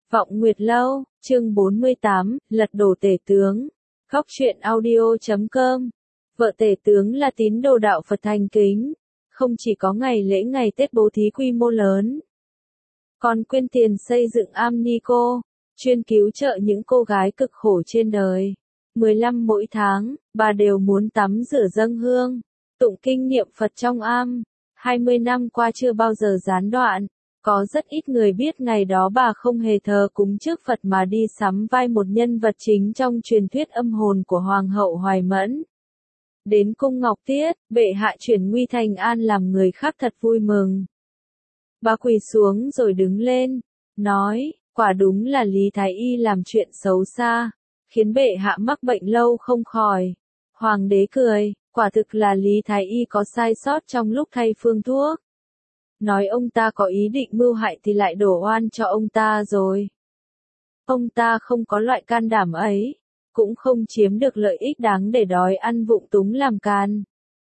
Vọng Nguyệt Lâu, chương 48, lật đổ tể tướng. Góc truyện audio.com. Vợ tể tướng là tín đồ đạo Phật thành kính, không chỉ có ngày lễ ngày Tết bố thí quy mô lớn, còn quyên tiền xây dựng am ni cô, chuyên cứu trợ những cô gái cực khổ trên đời. 15 mỗi tháng, bà đều muốn tắm rửa dâng hương, tụng kinh niệm Phật trong am. 20 năm qua chưa bao giờ gián đoạn. Có rất ít người biết ngày đó bà không hề thờ cúng trước Phật mà đi sắm vai một nhân vật chính trong truyền thuyết âm hồn của Hoàng hậu Hoài Mẫn. Đến cung Ngọc Tiết, bệ hạ chuyển nguy thành an làm người khác thật vui mừng. Bà quỳ xuống rồi đứng lên, nói, quả đúng là Lý Thái Y làm chuyện xấu xa, khiến bệ hạ mắc bệnh lâu không khỏi. Hoàng đế cười, quả thực là Lý Thái Y có sai sót trong lúc thay phương thuốc. Nói ông ta có ý định mưu hại thì lại đổ oan cho ông ta rồi. Ông ta không có loại can đảm ấy, cũng không chiếm được lợi ích đáng để đói ăn vụng túng làm can.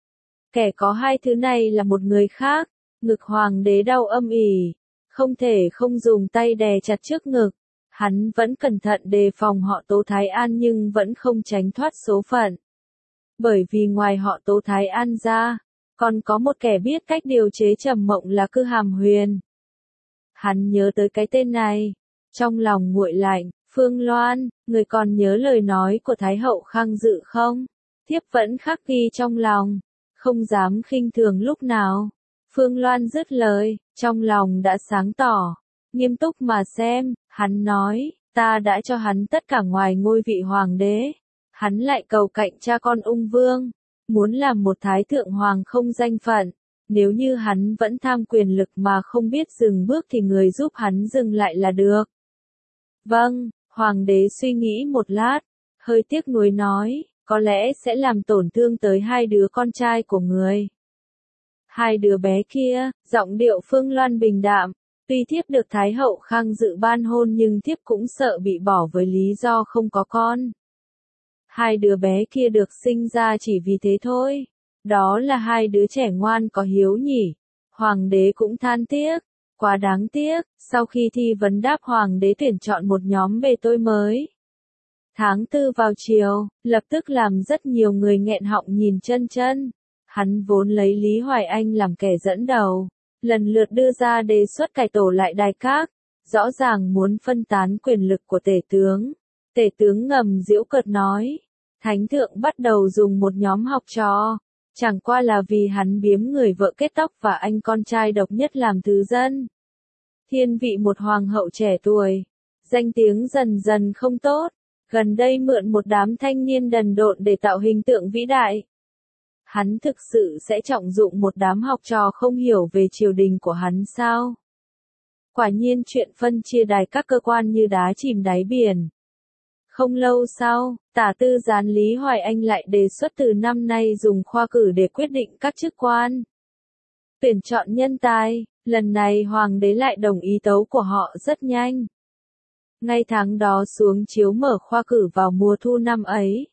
Kẻ có hai thứ này là một người khác. Ngực hoàng đế đau âm ỉ, không thể không dùng tay đè chặt trước ngực. Hắn vẫn cẩn thận đề phòng họ Tố Thái An nhưng vẫn không tránh thoát số phận. Bởi vì ngoài họ Tố Thái An ra, còn có một kẻ biết cách điều chế trầm mộng là Cư Hàm Huyền. Hắn nhớ tới cái tên này, trong lòng nguội lạnh. Phương Loan, người còn nhớ lời nói của Thái hậu Khang Dự không? Thiếp vẫn khắc ghi trong lòng, không dám khinh thường lúc nào. Phương Loan dứt lời, trong lòng đã sáng tỏ, nghiêm túc mà xem. Hắn nói, ta đã cho hắn tất cả ngoài ngôi vị hoàng đế. Hắn lại cầu cạnh cha con Ung Vương, muốn làm một thái thượng hoàng không danh phận. Nếu như hắn vẫn tham quyền lực mà không biết dừng bước thì người giúp hắn dừng lại là được. Vâng, hoàng đế suy nghĩ một lát, hơi tiếc nuối nói, có lẽ sẽ làm tổn thương tới hai đứa con trai của người. Hai đứa bé kia, giọng điệu Phương Loan bình đạm, tuy thiếp được Thái hậu Khang Dự ban hôn nhưng thiếp cũng sợ bị bỏ với lý do không có con. Hai đứa bé kia được sinh ra chỉ vì thế thôi. Đó là hai đứa trẻ ngoan có hiếu nhỉ. Hoàng đế cũng than tiếc. Quá đáng tiếc, sau khi thi vấn đáp hoàng đế tuyển chọn một nhóm bề tôi mới. Tháng 4 vào chiều, lập tức làm rất nhiều người nghẹn họng nhìn chân chân. Hắn vốn lấy Lý Hoài Anh làm kẻ dẫn đầu, lần lượt đưa ra đề xuất cải tổ lại đài các, rõ ràng muốn phân tán quyền lực của tể tướng. Tể tướng ngầm giễu cợt nói, thánh thượng bắt đầu dùng một nhóm học trò, chẳng qua là vì hắn biếm người vợ kết tóc và anh con trai độc nhất làm thứ dân. Thiên vị một hoàng hậu trẻ tuổi, danh tiếng dần dần không tốt, gần đây mượn một đám thanh niên đần độn để tạo hình tượng vĩ đại. Hắn thực sự sẽ trọng dụng một đám học trò không hiểu về triều đình của hắn sao? Quả nhiên chuyện phân chia đài các cơ quan như đá chìm đáy biển. Không lâu sau, tả tư gián Lý Hoài Anh lại đề xuất từ năm nay dùng khoa cử để quyết định các chức quan. Tuyển chọn nhân tài, lần này hoàng đế lại đồng ý tấu của họ rất nhanh. Ngay tháng đó xuống chiếu mở khoa cử vào mùa thu năm ấy.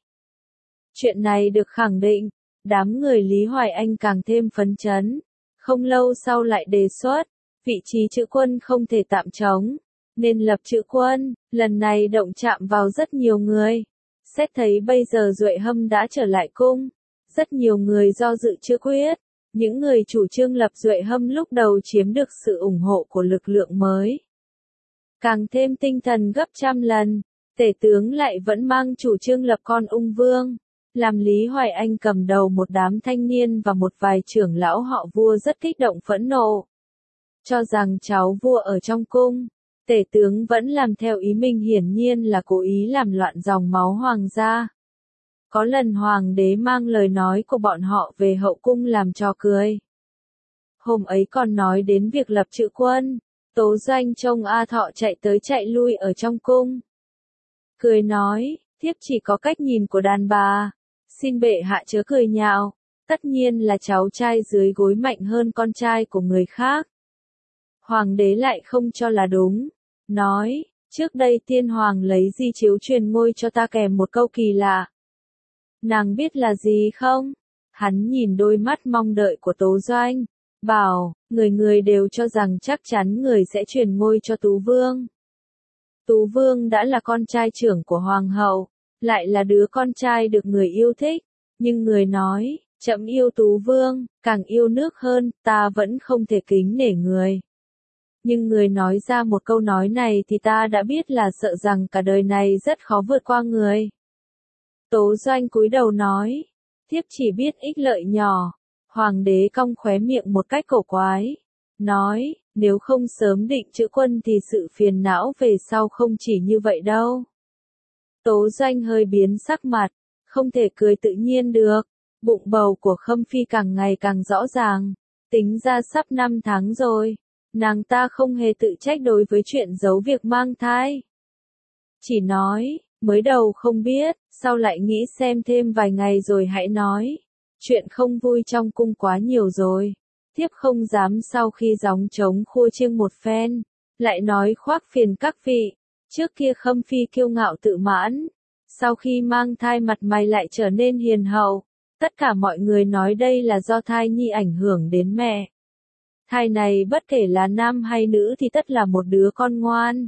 Chuyện này được khẳng định, đám người Lý Hoài Anh càng thêm phấn chấn. Không lâu sau lại đề xuất, vị trí chữ quân không thể tạm trống, nên lập chữ quân, lần này động chạm vào rất nhiều người. Xét thấy bây giờ Duệ Hâm đã trở lại cung, rất nhiều người do dự chưa quyết. Những người chủ trương lập Duệ Hâm lúc đầu chiếm được sự ủng hộ của lực lượng mới. Càng thêm tinh thần gấp trăm lần, tể tướng lại vẫn mang chủ trương lập con Ung Vương. Làm Lý Hoài Anh cầm đầu một đám thanh niên và một vài trưởng lão họ vua rất kích động phẫn nộ. Cho rằng cháu vua ở trong cung, tể tướng vẫn làm theo ý mình hiển nhiên là cố ý làm loạn dòng máu hoàng gia. Có lần hoàng đế mang lời nói của bọn họ về hậu cung làm trò cười. Hôm ấy còn nói đến việc lập chữ quân, Tố Doanh trông A Thọ chạy tới chạy lui ở trong cung. Cười nói, thiếp chỉ có cách nhìn của đàn bà, xin bệ hạ chớ cười nhạo, tất nhiên là cháu trai dưới gối mạnh hơn con trai của người khác. Hoàng đế lại không cho là đúng, nói, trước đây tiên hoàng lấy di chiếu truyền ngôi cho ta kèm một câu kỳ lạ. Nàng biết là gì không? Hắn nhìn đôi mắt mong đợi của Tố Doanh, bảo, người người đều cho rằng chắc chắn người sẽ truyền ngôi cho Tú Vương. Tú Vương đã là con trai trưởng của Hoàng hậu, lại là đứa con trai được người yêu thích, nhưng người nói, trẫm yêu Tú Vương, càng yêu nước hơn, ta vẫn không thể kính nể người. Nhưng người nói ra một câu nói này thì ta đã biết là sợ rằng cả đời này rất khó vượt qua người. Tố Doanh cúi đầu nói, thiếp chỉ biết ích lợi nhỏ. Hoàng đế cong khóe miệng một cách cổ quái, nói, nếu không sớm định chữ quân thì sự phiền não về sau không chỉ như vậy đâu. Tố Doanh hơi biến sắc mặt, không thể cười tự nhiên được, bụng bầu của Khâm Phi càng ngày càng rõ ràng, tính ra sắp 5 tháng rồi, nàng ta không hề tự trách đối với chuyện giấu việc mang thai. Chỉ nói, mới đầu không biết, sau lại nghĩ xem thêm vài ngày rồi hãy nói. Chuyện không vui trong cung quá nhiều rồi, thiếp không dám sau khi gióng trống khua chiêng một phen, lại nói khoác phiền các vị. Trước kia Khâm Phi kiêu ngạo tự mãn, sau khi mang thai mặt mày lại trở nên hiền hậu, tất cả mọi người nói đây là do thai nhi ảnh hưởng đến mẹ. Thai này bất kể là nam hay nữ thì tất là một đứa con ngoan.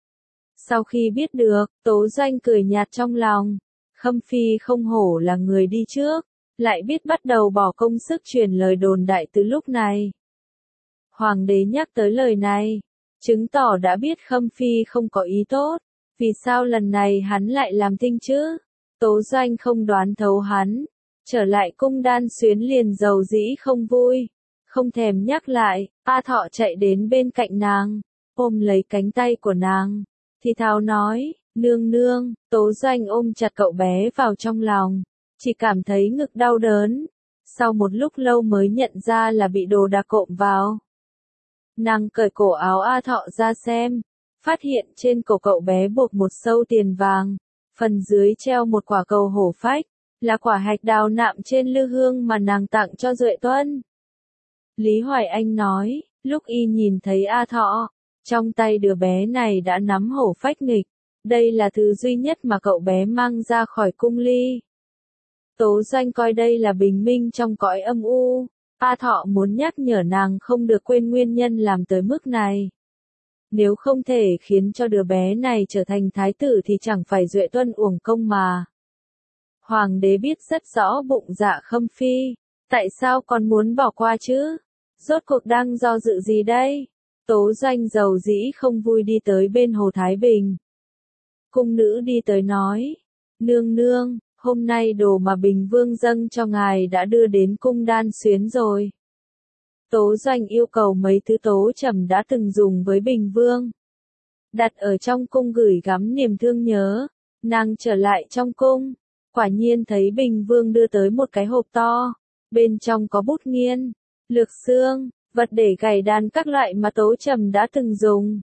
Sau khi biết được, Tố Doanh cười nhạt trong lòng, Khâm Phi không hổ là người đi trước, lại biết bắt đầu bỏ công sức truyền lời đồn đại từ lúc này. Hoàng đế nhắc tới lời này, chứng tỏ đã biết Khâm Phi không có ý tốt, vì sao lần này hắn lại làm thinh chứ? Tố Doanh không đoán thấu hắn, trở lại cung Đan Xuyến liền dầu dĩ không vui, không thèm nhắc lại, A Thọ chạy đến bên cạnh nàng, ôm lấy cánh tay của nàng, thì thào nói, nương nương. Tố Doanh ôm chặt cậu bé vào trong lòng, chỉ cảm thấy ngực đau đớn, sau một lúc lâu mới nhận ra là bị đồ đạc cộm vào. Nàng cởi cổ áo A Thọ ra xem, phát hiện trên cổ cậu bé buộc một sâu tiền vàng, phần dưới treo một quả cầu hổ phách, là quả hạch đào nạm trên lư hương mà nàng tặng cho Duệ Tuân. Lý Hoài Anh nói, lúc y nhìn thấy A Thọ, trong tay đứa bé này đã nắm hổ phách nghịch, đây là thứ duy nhất mà cậu bé mang ra khỏi cung ly. Tố Doanh coi đây là bình minh trong cõi âm u, A Thọ muốn nhắc nhở nàng không được quên nguyên nhân làm tới mức này. Nếu không thể khiến cho đứa bé này trở thành thái tử thì chẳng phải Duệ Tuân uổng công mà. Hoàng đế biết rất rõ bụng dạ Khâm Phi, tại sao còn muốn bỏ qua chứ? Rốt cuộc đang do dự gì đây? Tố Doanh dầu dĩ không vui đi tới bên Hồ Thái Bình. Cung nữ đi tới nói, nương nương, hôm nay đồ mà Bình Vương dâng cho ngài đã đưa đến cung Đan Xuyến rồi. Tố Doanh yêu cầu mấy thứ tố trầm đã từng dùng với Bình Vương, đặt ở trong cung gửi gắm niềm thương nhớ. Nàng trở lại trong cung, quả nhiên thấy Bình Vương đưa tới một cái hộp to, bên trong có bút nghiên, lược xương, vật để gảy đàn các loại mà tố trầm đã từng dùng.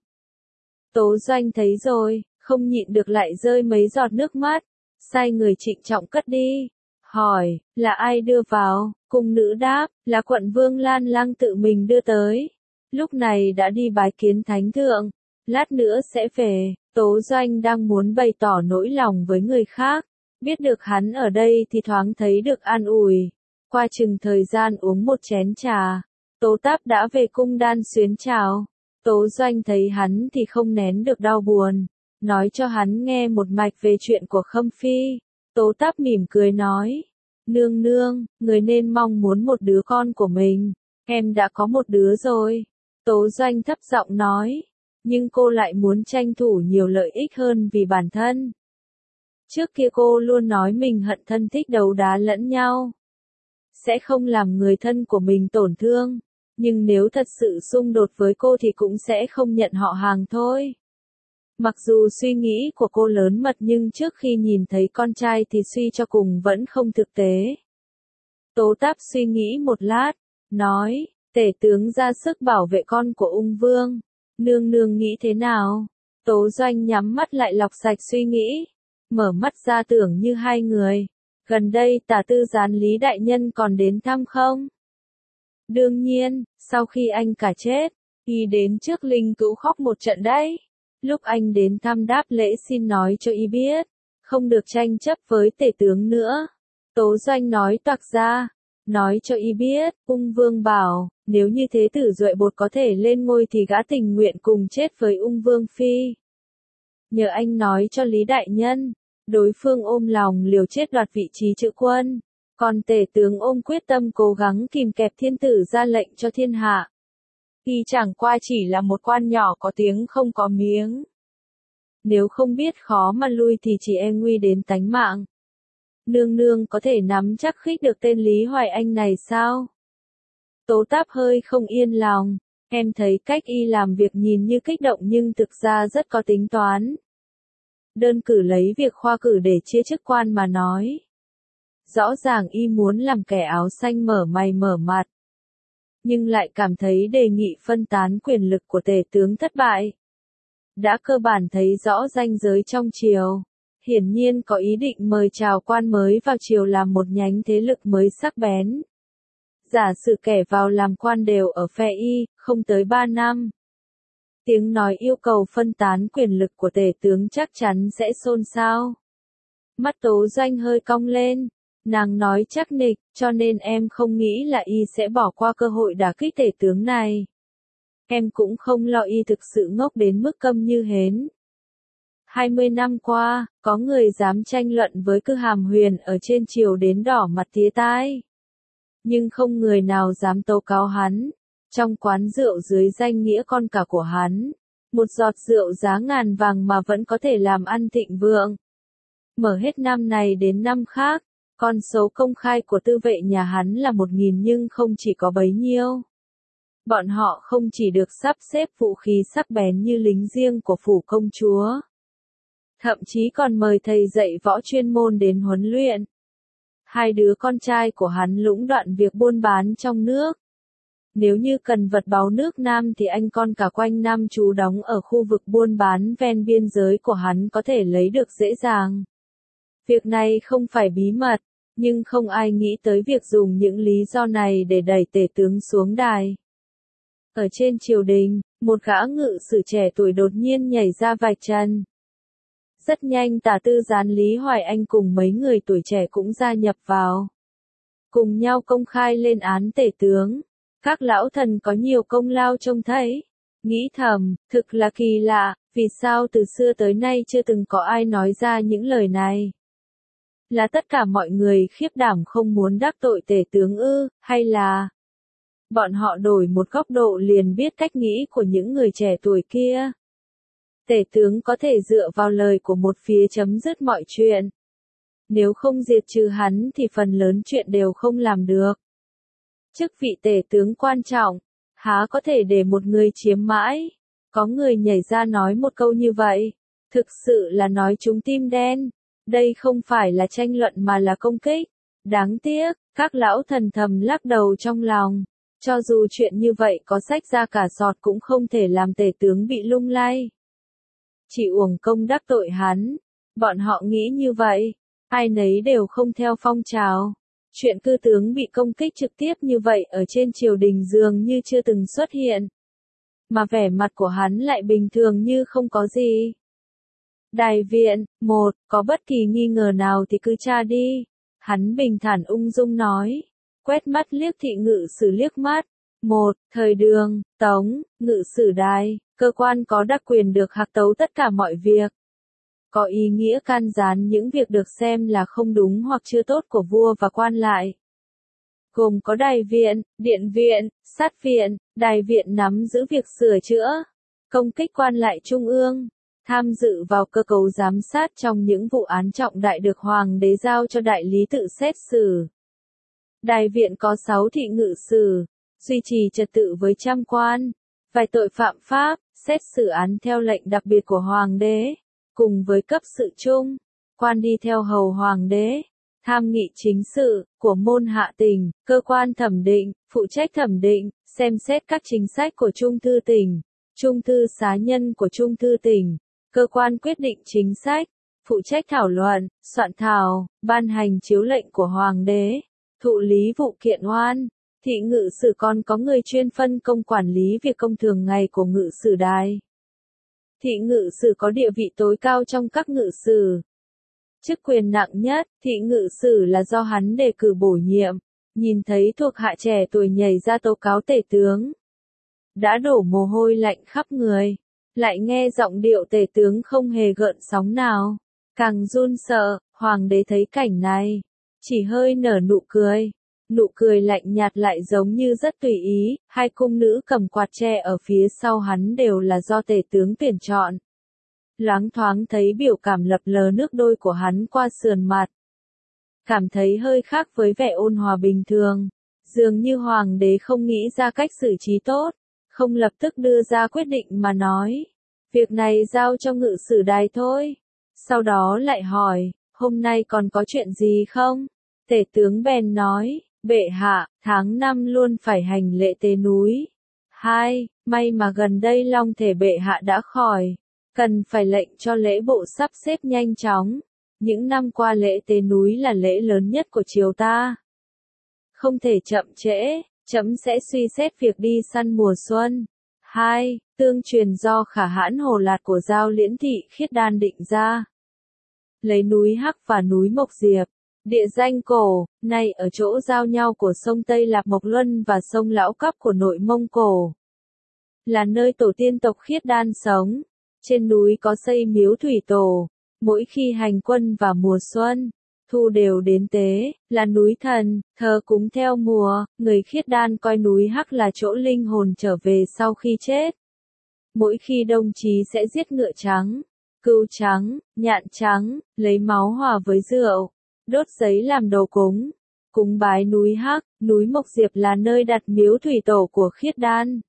Tố Doanh thấy rồi, không nhịn được lại rơi mấy giọt nước mắt, sai người trịnh trọng cất đi. Hỏi, là ai đưa vào? Cung nữ đáp, là quận vương Lan Lang tự mình đưa tới. Lúc này đã đi bái kiến thánh thượng, lát nữa sẽ về. Tố Doanh đang muốn bày tỏ nỗi lòng với người khác, biết được hắn ở đây thì thoáng thấy được an ủi. Qua chừng thời gian uống một chén trà, Tố Táp đã về cung Đan Xuyến chào. Tố Doanh thấy hắn thì không nén được đau buồn, nói cho hắn nghe một mạch về chuyện của Khâm Phi. Tố Táp mỉm cười nói, nương nương, người nên mong muốn một đứa con của mình, em đã có một đứa rồi. Tố Doanh thấp giọng nói, nhưng cô lại muốn tranh thủ nhiều lợi ích hơn vì bản thân. Trước kia cô luôn nói mình hận thân thích đấu đá lẫn nhau, sẽ không làm người thân của mình tổn thương, nhưng nếu thật sự xung đột với cô thì cũng sẽ không nhận họ hàng thôi. Mặc dù suy nghĩ của cô lớn mật nhưng trước khi nhìn thấy con trai thì suy cho cùng vẫn không thực tế. Tố Táp suy nghĩ một lát, nói, tể tướng ra sức bảo vệ con của ung vương, nương nương nghĩ thế nào? Tố Doanh nhắm mắt lại lọc sạch suy nghĩ, mở mắt ra tưởng như hai người. Gần đây Tả Tư Gián Lý Đại Nhân còn đến thăm không? Đương nhiên, sau khi anh cả chết, y đến trước linh cữu khóc một trận đấy. Lúc anh đến thăm đáp lễ xin nói cho y biết, không được tranh chấp với tể tướng nữa. Tố Doanh nói toạc ra, nói cho y biết, ung vương bảo, nếu như thế tử Duệ Bột có thể lên ngôi thì gã tình nguyện cùng chết với ung vương phi. nhờ anh nói cho Lý Đại Nhân. Đối phương ôm lòng liều chết đoạt vị trí chữ quân, còn tể tướng ôm quyết tâm cố gắng kìm kẹp thiên tử ra lệnh cho thiên hạ. Y chẳng qua chỉ là một quan nhỏ có tiếng không có miếng. Nếu không biết khó mà lui thì chỉ e nguy đến tánh mạng. Nương nương có thể nắm chắc khích được tên Lý Hoài Anh này sao? Tố Táp hơi không yên lòng, em thấy cách y làm việc nhìn như kích động nhưng thực ra rất có tính toán. Đơn cử lấy việc khoa cử để chia chức quan mà nói. Rõ ràng y muốn làm kẻ áo xanh mở mày mở mặt. Nhưng lại cảm thấy đề nghị phân tán quyền lực của tể tướng thất bại. Đã cơ bản thấy rõ ranh giới trong triều. Hiển nhiên có ý định mời chào quan mới vào triều làm một nhánh thế lực mới sắc bén. Giả sử kẻ vào làm quan đều ở phe y, không tới 3 năm. Tiếng nói yêu cầu phân tán quyền lực của tể tướng chắc chắn sẽ xôn xao. Mắt Tố Doanh hơi cong lên. Nàng nói chắc nịch, cho nên em không nghĩ là y sẽ bỏ qua cơ hội đả kích tể tướng này. Em cũng không lo y thực sự ngốc đến mức câm như hến. 20 năm qua, có người dám tranh luận với Cư Hàm Huyền ở trên triều đến đỏ mặt tía tai. Nhưng không người nào dám tố cáo hắn. Trong quán rượu dưới danh nghĩa con cả của hắn, một giọt rượu giá ngàn vàng mà vẫn có thể làm ăn thịnh vượng. Mở hết năm này đến năm khác, con số công khai của tư vệ nhà hắn là 1000 nhưng không chỉ có bấy nhiêu. Bọn họ không chỉ được sắp xếp vũ khí sắc bén như lính riêng của phủ công chúa. Thậm chí còn mời thầy dạy võ chuyên môn đến huấn luyện. Hai đứa con trai của hắn lũng đoạn việc buôn bán trong nước. Nếu như cần vật báu nước Nam thì anh con cả quanh năm trú đóng ở khu vực buôn bán ven biên giới của hắn có thể lấy được dễ dàng. Việc này không phải bí mật, nhưng không ai nghĩ tới việc dùng những lý do này để đẩy tể tướng xuống đài. Ở trên triều đình, một gã ngự sử trẻ tuổi đột nhiên nhảy ra vạch trần. Rất nhanh Tả Tư Gián Lý Hoài Anh cùng mấy người tuổi trẻ cũng gia nhập vào. Cùng nhau công khai lên án tể tướng. Các lão thần có nhiều công lao trông thấy. Nghĩ thầm, thực là kỳ lạ, vì sao từ xưa tới nay chưa từng có ai nói ra những lời này. Là tất cả mọi người khiếp đảm không muốn đắc tội tể tướng ư, hay là... Bọn họ đổi một góc độ liền biết cách nghĩ của những người trẻ tuổi kia. Tể tướng có thể dựa vào lời của một phía chấm dứt mọi chuyện. Nếu không diệt trừ hắn thì phần lớn chuyện đều không làm được. Chức vị tể tướng quan trọng, há có thể để một người chiếm mãi. Có người nhảy ra nói một câu như vậy. Thực sự là nói trúng tim đen. Đây không phải là tranh luận mà là công kích. Đáng tiếc, các lão thần thầm lắc đầu trong lòng. Cho dù chuyện như vậy có sách ra cả sọt cũng không thể làm tể tướng bị lung lay. Chỉ uổng công đắc tội hắn. Bọn họ nghĩ như vậy. Ai nấy đều không theo phong trào. Chuyện cư tướng bị công kích trực tiếp như vậy ở trên triều đình dường như chưa từng xuất hiện. Mà vẻ mặt của hắn lại bình thường như không có gì. Đại viện, có bất kỳ nghi ngờ nào thì cứ tra đi. Hắn bình thản ung dung nói. Quét mắt liếc thị ngự sử liếc mắt. Thời Đường, Tống, ngự sử đài, cơ quan có đặc quyền được hạc tấu tất cả mọi việc. Có ý nghĩa can gián những việc được xem là không đúng hoặc chưa tốt của vua và quan lại. Gồm có đại viện, điện viện, sát viện, đại viện nắm giữ việc sửa chữa, công kích quan lại trung ương, tham dự vào cơ cấu giám sát trong những vụ án trọng đại được hoàng đế giao cho đại lý tự xét xử. Đại viện có 6 thị ngự sử, duy trì trật tự với trăm quan, vài tội phạm pháp, xét xử án theo lệnh đặc biệt của hoàng đế, cùng với cấp sự trung, quan đi theo hầu hoàng đế, tham nghị chính sự, của môn hạ tỉnh, cơ quan thẩm định, phụ trách thẩm định, xem xét các chính sách của trung thư tỉnh, trung thư xá nhân của trung thư tỉnh, cơ quan quyết định chính sách, phụ trách thảo luận, soạn thảo, ban hành chiếu lệnh của hoàng đế, thụ lý vụ kiện oan. Thị ngự sử còn có người chuyên phân công quản lý việc công thường ngày của ngự sử đài. Thị ngự sử có địa vị tối cao trong các ngự sử. Chức quyền nặng nhất, thị ngự sử là do hắn đề cử bổ nhiệm, nhìn thấy thuộc hạ trẻ tuổi nhảy ra tố cáo tể tướng. Đã đổ mồ hôi lạnh khắp người. lại nghe giọng điệu tể tướng không hề gợn sóng nào. Càng run sợ, hoàng đế thấy cảnh này, chỉ hơi nở nụ cười. Nụ cười lạnh nhạt lại giống như rất tùy ý, hai cung nữ cầm quạt tre ở phía sau hắn đều là do tể tướng tuyển chọn. Loáng thoáng thấy biểu cảm lập lờ nước đôi của hắn qua sườn mặt. Cảm thấy hơi khác với vẻ ôn hòa bình thường. Dường như hoàng đế không nghĩ ra cách xử trí tốt, không lập tức đưa ra quyết định mà nói. Việc này giao cho ngự sử đài thôi. Sau đó lại hỏi, hôm nay còn có chuyện gì không? Tể tướng bèn nói, bệ hạ, tháng 5 luôn phải hành lễ tế núi. 2. May mà gần đây long thể bệ hạ đã khỏi. Cần phải lệnh cho lễ bộ sắp xếp nhanh chóng. Những năm qua lễ tế núi là lễ lớn nhất của triều ta. Không thể chậm trễ, trẫm sẽ suy xét việc đi săn mùa xuân. 2. Tương truyền do khả hãn Hồ Lạt của Giao Liễn Thị Khiết Đan định ra. Lấy núi Hắc và núi Mộc Diệp, địa danh cổ, nay ở chỗ giao nhau của sông Tây Lạp Mộc Luân và sông Lão Cắp của nội Mông Cổ. Là nơi tổ tiên tộc Khiết Đan sống. Trên núi có xây miếu thủy tổ. Mỗi khi hành quân vào mùa xuân, thu đều đến tế, là núi thần, thờ cúng theo mùa, người Khiết Đan coi núi Hắc là chỗ linh hồn trở về sau khi chết. Mỗi khi đông chí sẽ giết ngựa trắng, cừu trắng, nhạn trắng, lấy máu hòa với rượu, đốt giấy làm đồ cúng, cúng bái núi Hắc. Núi Mộc Diệp là nơi đặt miếu thủy tổ của Khiết Đan.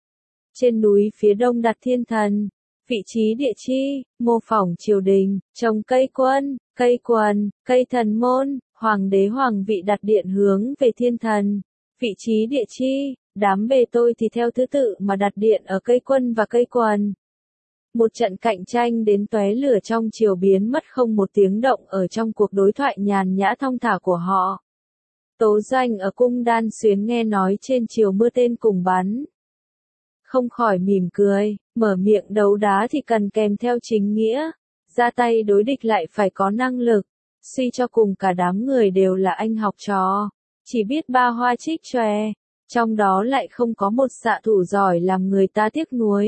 Trên núi phía đông đặt thiên thần. Vị trí địa chi, mô phỏng triều đình, trồng cây quân, cây quần, cây thần môn, hoàng đế hoàng vị đặt điện hướng về thiên thần. Vị trí địa chi, đám bề tôi thì theo thứ tự mà đặt điện ở cây quân và cây quần. Một trận cạnh tranh đến tóe lửa trong triều biến mất không một tiếng động ở trong cuộc đối thoại nhàn nhã thong thả của họ. Tố Doanh ở cung Đan Xuyến nghe nói trên triều mưa tên cùng bắn. Không khỏi mỉm cười, mở miệng đấu đá thì cần kèm theo chính nghĩa, ra tay đối địch lại phải có năng lực, suy cho cùng cả đám người đều là anh học trò, chỉ biết ba hoa trích chòe, trong đó lại không có một xạ thủ giỏi làm người ta tiếc nuối.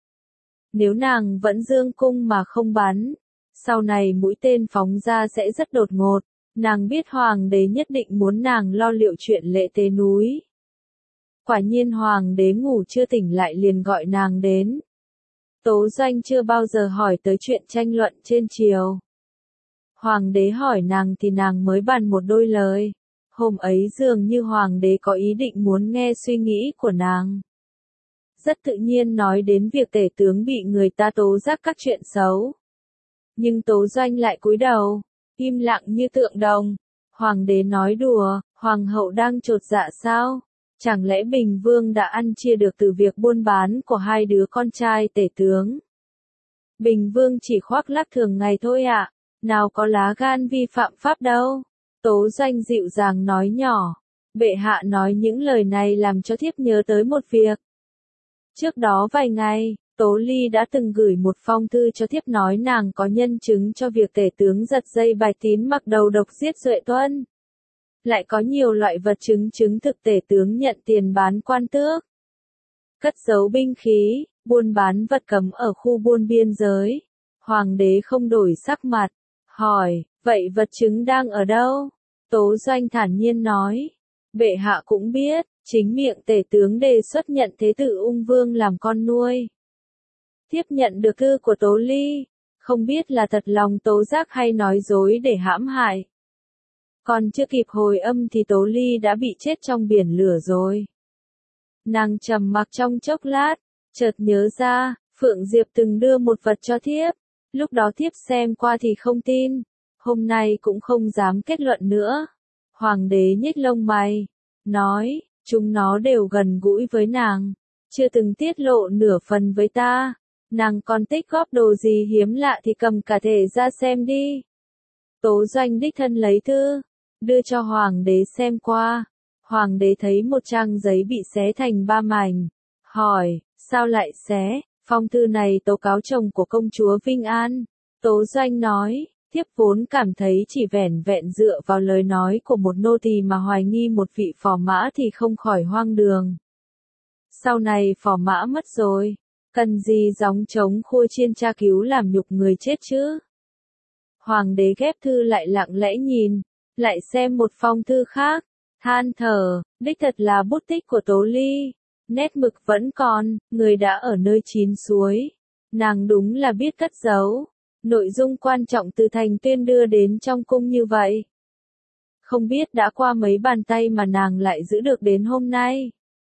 Nếu nàng vẫn dương cung mà không bắn, sau này mũi tên phóng ra sẽ rất đột ngột, nàng biết hoàng đế nhất định muốn nàng lo liệu chuyện lễ tế núi. Quả nhiên hoàng đế ngủ chưa tỉnh lại liền gọi nàng đến. Tố Doanh chưa bao giờ hỏi tới chuyện tranh luận trên triều. Hoàng đế hỏi nàng thì nàng mới bàn một đôi lời. Hôm ấy dường như hoàng đế có ý định muốn nghe suy nghĩ của nàng. Rất tự nhiên nói đến việc tể tướng bị người ta tố giác các chuyện xấu. Nhưng Tố Doanh lại cúi đầu, im lặng như tượng đồng. Hoàng đế nói đùa, hoàng hậu đang chột dạ sao? Chẳng lẽ Bình Vương đã ăn chia được từ việc buôn bán của hai đứa con trai tể tướng? Bình Vương chỉ khoác lác thường ngày thôi ạ, nào có lá gan vi phạm pháp đâu. Tố Doanh dịu dàng nói nhỏ, bệ hạ nói những lời này làm cho thiếp nhớ tới một việc. Trước đó vài ngày, Tố Ly đã từng gửi một phong thư cho thiếp nói nàng có nhân chứng cho việc tể tướng giật dây Bạch Tín mặc đầu độc giết Duệ Tuân. Lại có nhiều loại vật chứng chứng thực tể tướng nhận tiền bán quan tước, cất giấu binh khí, buôn bán vật cấm ở khu buôn biên giới. Hoàng đế không đổi sắc mặt, hỏi, vậy vật chứng đang ở đâu? Tố Doanh thản nhiên nói, bệ hạ cũng biết, chính miệng tể tướng đề xuất nhận thế tử Ung Vương làm con nuôi. Thiếp nhận được thư của Tố Ly, không biết là thật lòng tố giác hay nói dối để hãm hại. Còn chưa kịp hồi âm thì Tố Ly đã bị chết trong biển lửa rồi. Nàng trầm mặc trong chốc lát, chợt nhớ ra, Phượng Diệp từng đưa một vật cho thiếp. Lúc đó thiếp xem qua thì không tin, hôm nay cũng không dám kết luận nữa. Hoàng đế nhếch lông mày, nói, chúng nó đều gần gũi với nàng, chưa từng tiết lộ nửa phần với ta. Nàng còn tích góp đồ gì hiếm lạ thì cầm cả thể ra xem đi. Tố Doanh đích thân lấy thư, đưa cho hoàng đế xem qua. Hoàng đế thấy một trang giấy bị xé thành 3 mảnh, hỏi, sao lại xé? Phong thư này tố cáo chồng của công chúa Vinh An. Tố Doanh nói, thiếp vốn cảm thấy chỉ vẻn vẹn dựa vào lời nói của một nô tỳ mà hoài nghi một vị phò mã thì không khỏi hoang đường. Sau này phò mã mất rồi, Cần gì gióng trống khua chiên tra cứu làm nhục người chết chứ? Hoàng đế ghép thư lại lặng lẽ nhìn, lại xem một phong thư khác, than thở, đích thật là bút tích của Tố Ly. Nét mực vẫn còn, người đã ở nơi chín suối. Nàng đúng là biết cất giấu. Nội dung quan trọng từ Thành Tuyên đưa đến trong cung như vậy. Không biết đã qua mấy bàn tay mà nàng lại giữ được đến hôm nay.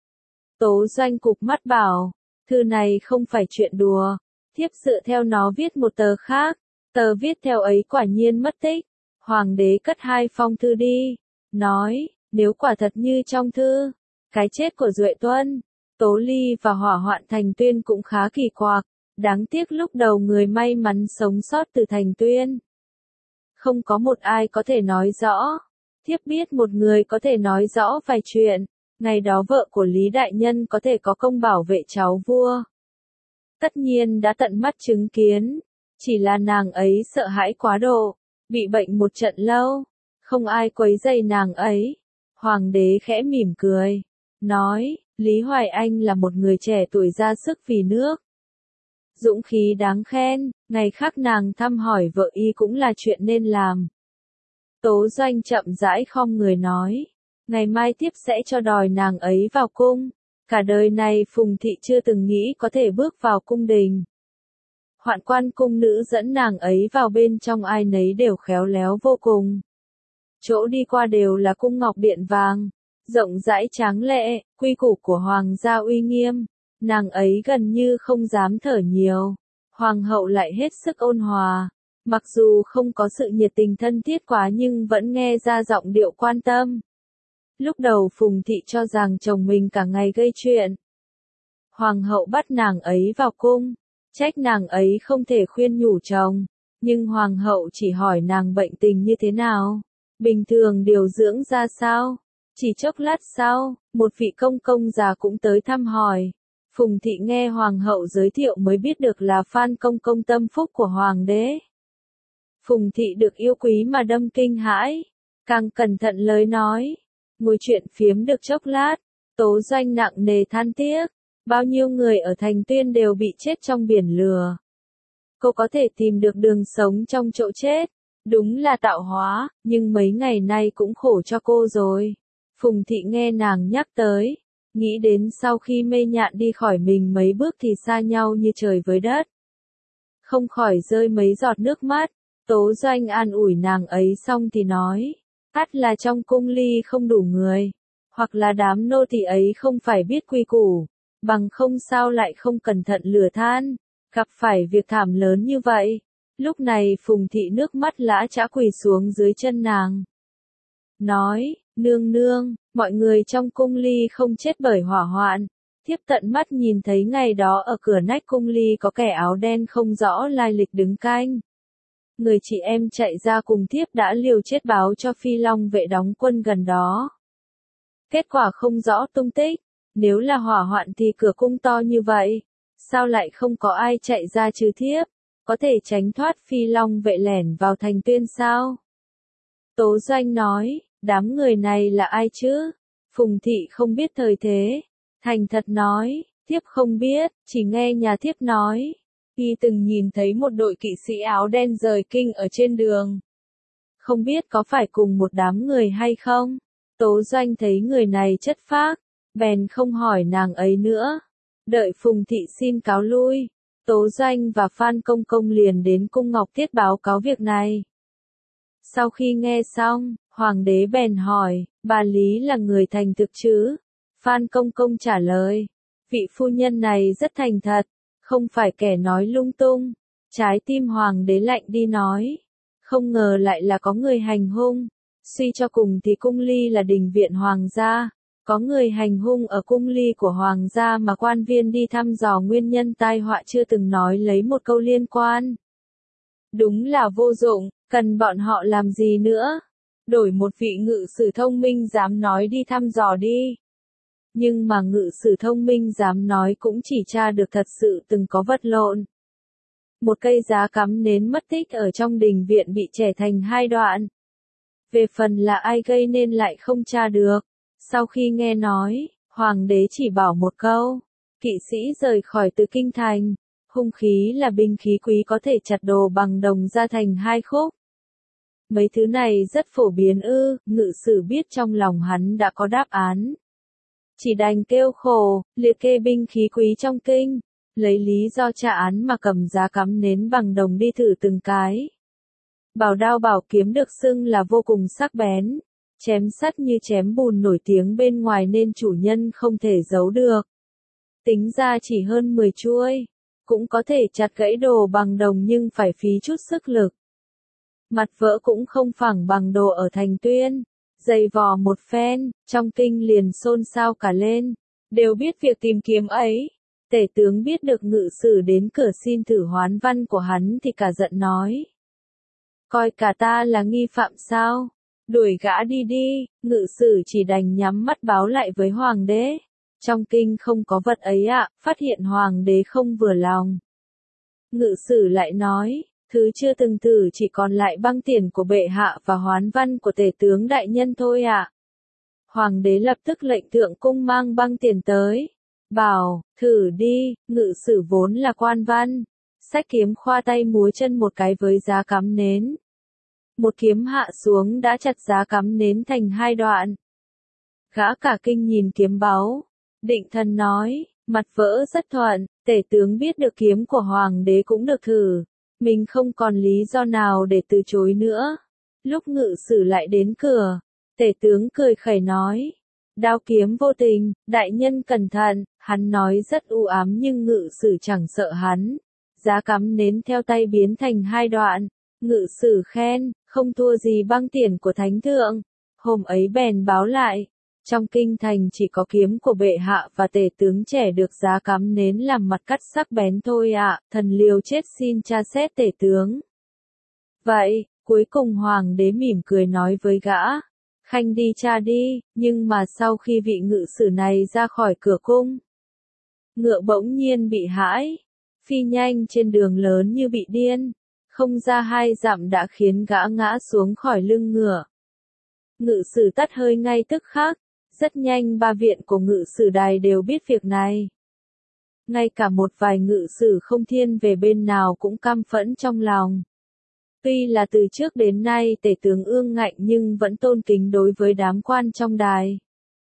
Tố Doanh cụp mắt bảo, thư này không phải chuyện đùa. Thiếp dựa theo nó viết một tờ khác. Tờ viết theo ấy quả nhiên mất tích. Hoàng đế cất hai phong thư đi. Nói, nếu quả thật như trong thư, cái chết của Duệ Tuân, Tố Ly và hỏa hoạn Thành Tuyên cũng khá kỳ quặc. Đáng tiếc lúc đầu người may mắn sống sót từ Thành Tuyên. Không có một ai có thể nói rõ. Thiếp biết một người có thể nói rõ vài chuyện. Ngày đó vợ của Lý Đại Nhân có thể có công bảo vệ cháu vua. Tất nhiên đã tận mắt chứng kiến. Chỉ là nàng ấy sợ hãi quá độ. Bị bệnh một trận lâu. Không ai quấy rầy nàng ấy. Hoàng đế khẽ mỉm cười. Nói, Lý Hoài Anh là một người trẻ tuổi ra sức vì nước. Dũng khí đáng khen, ngày khác nàng thăm hỏi vợ y cũng là chuyện nên làm. Tố Doanh chậm rãi khom người nói, ngày mai tiếp sẽ cho đòi nàng ấy vào cung. Cả đời này Phùng Thị chưa từng nghĩ có thể bước vào cung đình. Hoạn quan cung nữ dẫn nàng ấy vào bên trong ai nấy đều khéo léo vô cùng. Chỗ đi qua đều là cung ngọc điện vàng, rộng rãi tráng lệ, quy củ của hoàng gia uy nghiêm. Nàng ấy gần như không dám thở nhiều. Hoàng hậu lại hết sức ôn hòa. Mặc dù không có sự nhiệt tình thân thiết quá nhưng vẫn nghe ra giọng điệu quan tâm. Lúc đầu Phùng Thị cho rằng chồng mình cả ngày gây chuyện. Hoàng hậu bắt nàng ấy vào cung. Trách nàng ấy không thể khuyên nhủ chồng. Nhưng hoàng hậu chỉ hỏi nàng bệnh tình như thế nào. Bình thường điều dưỡng ra sao. Chỉ chốc lát sau, một vị công công già cũng tới thăm hỏi. Phùng Thị nghe hoàng hậu giới thiệu mới biết được là Phan công công tâm phúc của hoàng đế. Phùng Thị được yêu quý mà đâm kinh hãi, càng cẩn thận lời nói. Ngồi chuyện phiếm được chốc lát, Tố Doanh nặng nề than tiếc, bao nhiêu người ở Thành Tuyên đều bị chết trong biển lửa. Cô có thể tìm được đường sống trong chỗ chết, đúng là tạo hóa, nhưng mấy ngày nay cũng khổ cho cô rồi. Phùng Thị nghe nàng nhắc tới. Nghĩ đến sau khi Mê Nhạn đi khỏi mình mấy bước thì xa nhau như trời với đất. Không khỏi rơi mấy giọt nước mắt. Tố Doanh an ủi nàng ấy xong thì nói. Ắt là trong cung Ly không đủ người. Hoặc là đám nô tỳ ấy không phải biết quy củ. Bằng không sao lại không cẩn thận lửa than. Gặp phải việc thảm lớn như vậy. Lúc này Phùng Thị nước mắt lã chã quỳ xuống dưới chân nàng. Nói, nương nương, mọi người trong cung Ly không chết bởi hỏa hoạn. Thiếp tận mắt nhìn thấy ngày đó ở cửa nách cung Ly có kẻ áo đen không rõ lai lịch đứng canh. Người chị em chạy ra cùng thiếp đã liều chết báo cho Phi Long vệ đóng quân gần đó. Kết quả không rõ tung tích. Nếu là hỏa hoạn thì cửa cung to như vậy. Sao lại không có ai chạy ra trừ thiếp? Có thể tránh thoát Phi Long vệ lẻn vào Thành Tuyên sao? Tố Doanh nói. Đám người này là ai chứ? Phùng Thị không biết thời thế. Thành thật nói, thiếp không biết, chỉ nghe nhà thiếp nói. Y từng nhìn thấy một đội kỵ sĩ áo đen rời kinh ở trên đường. Không biết có phải cùng một đám người hay không? Tố Doanh thấy người này chất phác, bèn không hỏi nàng ấy nữa. Đợi Phùng Thị xin cáo lui, Tố Doanh và Phan Công Công liền đến cung Ngọc Thiết báo cáo việc này. Sau khi nghe xong, Hoàng đế bèn hỏi, bà Lý là người thành thực chứ? Phan Công Công trả lời, vị phu nhân này rất thành thật, không phải kẻ nói lung tung. Trái tim Hoàng đế lạnh đi nói, không ngờ lại là có người hành hung. Suy cho cùng thì cung Ly là đình viện hoàng gia, có người hành hung ở cung Ly của hoàng gia mà quan viên đi thăm dò nguyên nhân tai họa chưa từng nói lấy một câu liên quan. Đúng là vô dụng, cần bọn họ làm gì nữa? Đổi một vị ngự sử thông minh dám nói đi thăm dò đi. Nhưng mà ngự sử thông minh dám nói cũng chỉ tra được thật sự từng có vật lộn. Một cây giá cắm nến mất tích ở trong đình viện bị chẻ thành hai đoạn. Về phần là ai gây nên lại không tra được. Sau khi nghe nói, hoàng đế chỉ bảo một câu. Kỵ sĩ rời khỏi từ kinh thành, hung khí là binh khí quý có thể chặt đồ bằng đồng ra thành hai khúc. Mấy thứ này rất phổ biến ư, ngự sử biết trong lòng hắn đã có đáp án. Chỉ đành kêu khổ, liệt kê binh khí quý trong kinh, lấy lý do tra án mà cầm giá cắm nến bằng đồng đi thử từng cái. Bảo đao bảo kiếm được xưng là vô cùng sắc bén, chém sắt như chém bùn nổi tiếng bên ngoài nên chủ nhân không thể giấu được. Tính ra chỉ hơn 10 chuôi, cũng có thể chặt gãy đồ bằng đồng nhưng phải phí chút sức lực. Mặt vỡ cũng không phẳng bằng đồ ở thành Tuyên, dày vò một phen, trong kinh liền xôn xao cả lên, đều biết việc tìm kiếm ấy. Tể tướng biết được ngự sử đến cửa xin thử hoán văn của hắn thì cả giận nói. Coi cả ta là nghi phạm sao? Đuổi gã đi đi, ngự sử chỉ đành nhắm mắt báo lại với hoàng đế. Trong kinh không có vật ấy ạ, phát hiện hoàng đế không vừa lòng. Ngự sử lại nói, thứ chưa từng thử chỉ còn lại băng tiền của bệ hạ và hoán văn của tể tướng đại nhân thôi ạ. Hoàng đế lập tức lệnh thượng cung mang băng tiền tới. Bảo, thử đi, ngự sử vốn là quan văn. Xách kiếm khoa tay múa chân một cái với giá cắm nến. Một kiếm hạ xuống đã chặt giá cắm nến thành hai đoạn. Gã cả kinh nhìn kiếm báu. Định thần nói, mặt vỡ rất thuận, tể tướng biết được kiếm của hoàng đế cũng được thử. Mình không còn lý do nào để từ chối nữa. Lúc ngự sử lại đến cửa, tể tướng cười khẩy nói. Đao kiếm vô tình, đại nhân cẩn thận, hắn nói rất u ám nhưng ngự sử chẳng sợ hắn. Giá cắm nến theo tay biến thành hai đoạn, ngự sử khen, không thua gì băng tiền của thánh thượng. Hôm ấy bèn báo lại, trong kinh thành chỉ có kiếm của bệ hạ và tể tướng trẻ được giá cắm nến làm mặt cắt sắc bén thôi ạ, thần liều chết xin tra xét tể tướng. Vậy, cuối cùng hoàng đế mỉm cười nói với gã. Khanh đi tra đi, nhưng mà sau khi vị ngự sử này ra khỏi cửa cung, ngựa bỗng nhiên bị hãi, phi nhanh trên đường lớn như bị điên, không ra 2 dặm đã khiến gã ngã xuống khỏi lưng ngựa. Ngự sử tắt hơi ngay tức khắc, rất nhanh 3 viện của ngự sử đài đều biết việc này. Ngay cả một vài ngự sử không thiên về bên nào cũng căm phẫn trong lòng. Tuy là từ trước đến nay tể tướng ương ngạnh nhưng vẫn tôn kính đối với đám quan trong đài.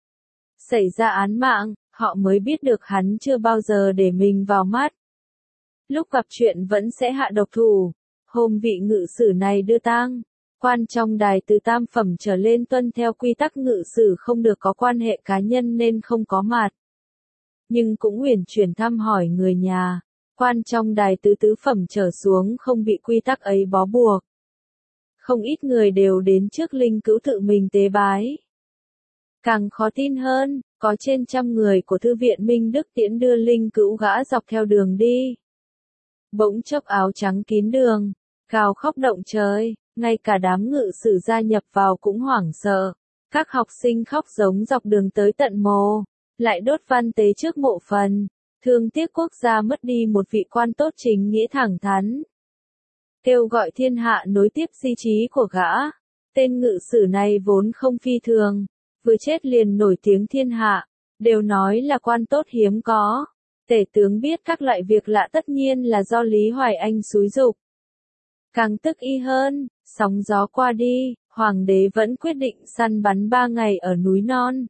Xảy ra án mạng, họ mới biết được hắn chưa bao giờ để mình vào mắt. Lúc gặp chuyện vẫn sẽ hạ độc thủ. Hôm vị ngự sử này đưa tang, quan trong đài từ tam phẩm trở lên tuân theo quy tắc ngự sử không được có quan hệ cá nhân nên không có mặt. Nhưng cũng uyển chuyển thăm hỏi người nhà. Quan trong đài từ tứ phẩm trở xuống không bị quy tắc ấy bó buộc. Không ít người đều đến trước linh cữu tự mình tế bái. Càng khó tin hơn, có trên 100 người của thư viện Minh Đức tiễn đưa linh cữu gã dọc theo đường đi. Bỗng chốc áo trắng kín đường, gào khóc động trời, ngay cả đám ngự sử gia nhập vào cũng hoảng sợ. Các học sinh khóc giống dọc đường tới tận mồ, lại đốt văn tế trước mộ phần. Thương tiếc quốc gia mất đi một vị quan tốt chính nghĩa thẳng thắn. Kêu gọi thiên hạ nối tiếp di chí của gã. Tên ngự sử này vốn không phi thường, vừa chết liền nổi tiếng thiên hạ, đều nói là quan tốt hiếm có. Tể tướng biết các loại việc lạ tất nhiên là do Lý Hoài Anh xúi giục. Càng tức y hơn, sóng gió qua đi, hoàng đế vẫn quyết định săn bắn 3 ngày ở núi non.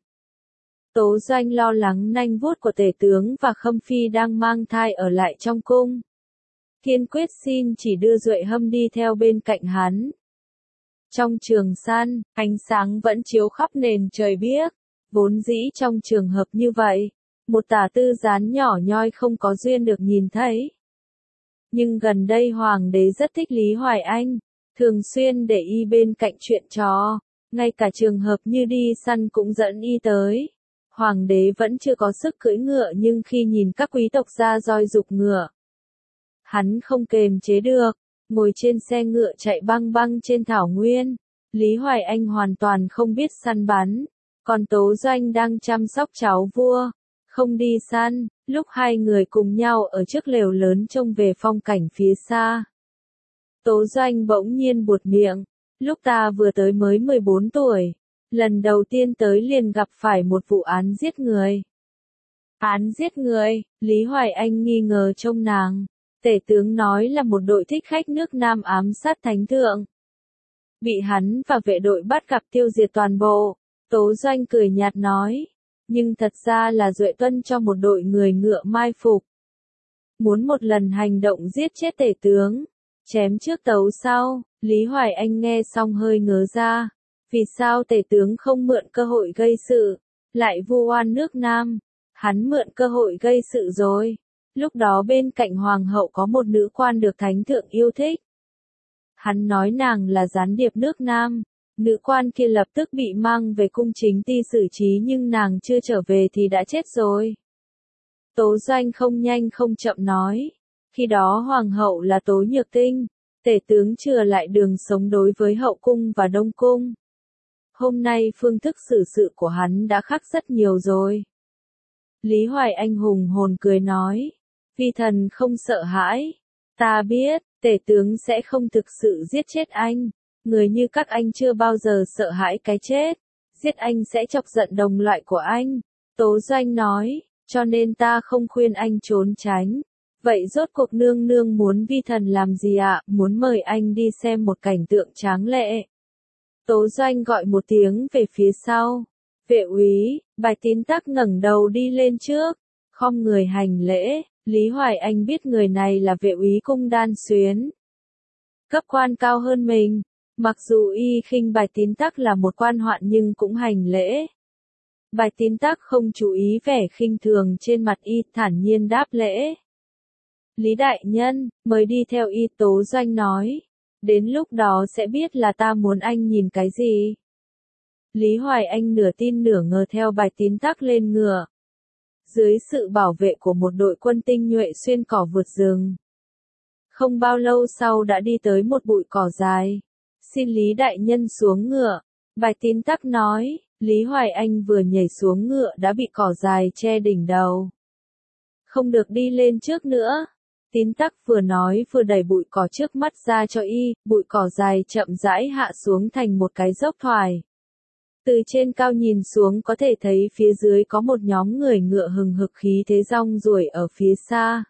Tố Doanh lo lắng nanh vuốt của tể tướng và Khâm Phi đang mang thai ở lại trong cung. Kiên quyết xin chỉ đưa Duệ Hâm đi theo bên cạnh hắn. Trong trường săn, ánh sáng vẫn chiếu khắp nền trời biếc. Vốn dĩ trong trường hợp như vậy, một tả tư gián nhỏ nhoi không có duyên được nhìn thấy. Nhưng gần đây hoàng đế rất thích Lý Hoài Anh, thường xuyên để y bên cạnh chuyện trò, ngay cả trường hợp như đi săn cũng dẫn y tới. Hoàng đế vẫn chưa có sức cưỡi ngựa nhưng khi nhìn các quý tộc ra roi giục ngựa, hắn không kềm chế được, ngồi trên xe ngựa chạy băng băng trên thảo nguyên. Lý Hoài Anh hoàn toàn không biết săn bắn, còn Tố Doanh đang chăm sóc cháu vua, không đi săn. Lúc hai người cùng nhau ở trước lều lớn trông về phong cảnh phía xa, Tố Doanh bỗng nhiên buột miệng, lúc ta vừa tới mới 14 tuổi, lần đầu tiên tới liền gặp phải một vụ án giết người. Án giết người, Lý Hoài Anh nghi ngờ trông nàng. Tể tướng nói là một đội thích khách nước Nam ám sát thánh thượng. Bị hắn và vệ đội bắt gặp tiêu diệt toàn bộ. Tố Doanh cười nhạt nói. Nhưng thật ra là Duệ Tuân cho một đội người ngựa mai phục. Muốn một lần hành động giết chết tể tướng. Chém trước tấu sau, Lý Hoài Anh nghe xong hơi ngớ ra. Vì sao tể tướng không mượn cơ hội gây sự, lại vu oan nước Nam? Hắn mượn cơ hội gây sự rồi. Lúc đó bên cạnh hoàng hậu có một nữ quan được thánh thượng yêu thích. Hắn nói nàng là gián điệp nước Nam. Nữ quan kia lập tức bị mang về cung chính ty xử trí nhưng nàng chưa trở về thì đã chết rồi. Tố Doanh không nhanh không chậm nói. Khi đó hoàng hậu là Tố Nhược Tinh. Tể tướng chừa lại đường sống đối với hậu cung và đông cung. Hôm nay phương thức xử sự của hắn đã khác rất nhiều rồi. Lý Hoài Anh hùng hồn cười nói. Vi thần không sợ hãi. Ta biết, tể tướng sẽ không thực sự giết chết anh. Người như các anh chưa bao giờ sợ hãi cái chết. Giết anh sẽ chọc giận đồng loại của anh. Tố Doanh nói, cho nên ta không khuyên anh trốn tránh. Vậy rốt cuộc nương nương muốn vi thần làm gì ạ? Muốn mời anh đi xem một cảnh tượng tráng lệ. Tố Doanh gọi một tiếng về phía sau. Vệ úy, Bạch Tín Tắc ngẩng đầu đi lên trước. Khom người hành lễ. Lý Hoài Anh biết người này là vệ úy cung Đan Xuyến. Cấp quan cao hơn mình. Mặc dù y khinh Bạch Tín Tắc là một quan hoạn nhưng cũng hành lễ. Bạch Tín Tắc không chú ý vẻ khinh thường trên mặt y, thản nhiên đáp lễ. Lý đại nhân, mời đi theo y. Tố Doanh nói. Đến lúc đó sẽ biết là ta muốn anh nhìn cái gì. Lý Hoài Anh nửa tin nửa ngờ theo Bạch Tín Tắc lên ngựa. Dưới sự bảo vệ của một đội quân tinh nhuệ xuyên cỏ vượt rừng. Không bao lâu sau đã đi tới một bụi cỏ dài. Xin Lý đại nhân xuống ngựa. Bạch Tín Tắc nói. Lý Hoài Anh vừa nhảy xuống ngựa đã bị cỏ dài che đỉnh đầu. Không được đi lên trước nữa. Tín Tắc vừa nói vừa đẩy bụi cỏ trước mắt ra cho y, bụi cỏ dài chậm rãi hạ xuống thành một cái dốc thoải. Từ trên cao nhìn xuống có thể thấy phía dưới có một nhóm người ngựa hừng hực khí thế rong ruổi ở phía xa.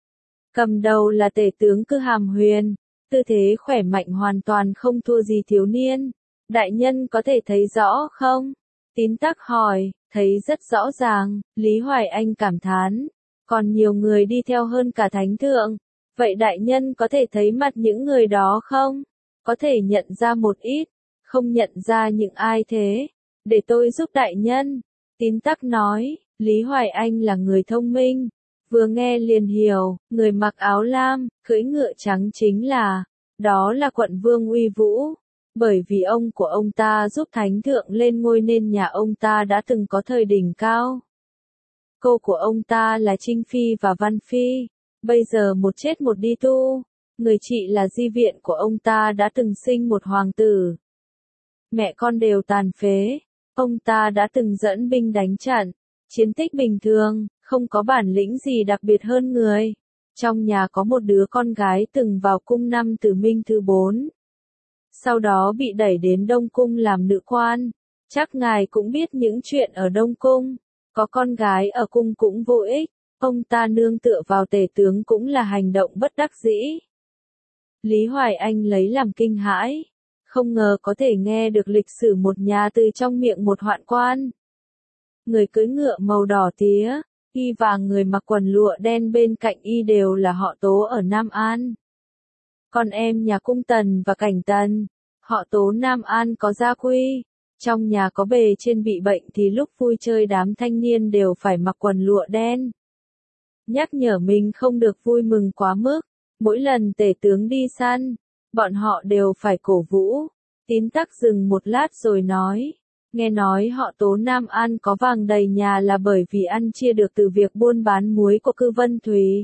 Cầm đầu là tể tướng Cư Hàm Huyền, tư thế khỏe mạnh hoàn toàn không thua gì thiếu niên. Đại nhân có thể thấy rõ không? Tín Tắc hỏi, thấy rất rõ ràng, Lý Hoài Anh cảm thán. Còn nhiều người đi theo hơn cả thánh thượng. Vậy đại nhân có thể thấy mặt những người đó không? Có thể nhận ra một ít. Không nhận ra những ai thế? Để tôi giúp đại nhân. Tín Tắc nói, Lý Hoài Anh là người thông minh. Vừa nghe liền hiểu, người mặc áo lam, cưỡi ngựa trắng chính là, đó là quận vương Uy Vũ. Bởi vì ông của ông ta giúp thánh thượng lên ngôi nên nhà ông ta đã từng có thời đỉnh cao. Cô của ông ta là Trinh Phi và Văn Phi. Bây giờ một chết một đi tu. Người chị là di viện của ông ta đã từng sinh một hoàng tử. Mẹ con đều tàn phế. Ông ta đã từng dẫn binh đánh trận. Chiến tích bình thường, không có bản lĩnh gì đặc biệt hơn người. Trong nhà có một đứa con gái từng vào cung năm Tử Minh thứ 4. Sau đó bị đẩy đến Đông Cung làm nữ quan. Chắc ngài cũng biết những chuyện ở Đông Cung. Có con gái ở cung cũng vô ích. Ông ta nương tựa vào tể tướng cũng là hành động bất đắc dĩ. Lý Hoài Anh lấy làm kinh hãi. Không ngờ có thể nghe được lịch sử một nhà từ trong miệng một hoạn quan. Người cưỡi ngựa màu đỏ tía, y và người mặc quần lụa đen bên cạnh y đều là họ Tố ở Nam An. Con em nhà Cung Tần và Cảnh Tần, họ Tố Nam An có gia quy. Trong nhà có bề trên bị bệnh thì lúc vui chơi đám thanh niên đều phải mặc quần lụa đen. Nhắc nhở mình không được vui mừng quá mức. Mỗi lần tể tướng đi săn, bọn họ đều phải cổ vũ. Tín Tắc dừng một lát rồi nói. Nghe nói họ Tố Nam An có vàng đầy nhà là bởi vì ăn chia được từ việc buôn bán muối của Cư Vân Thùy.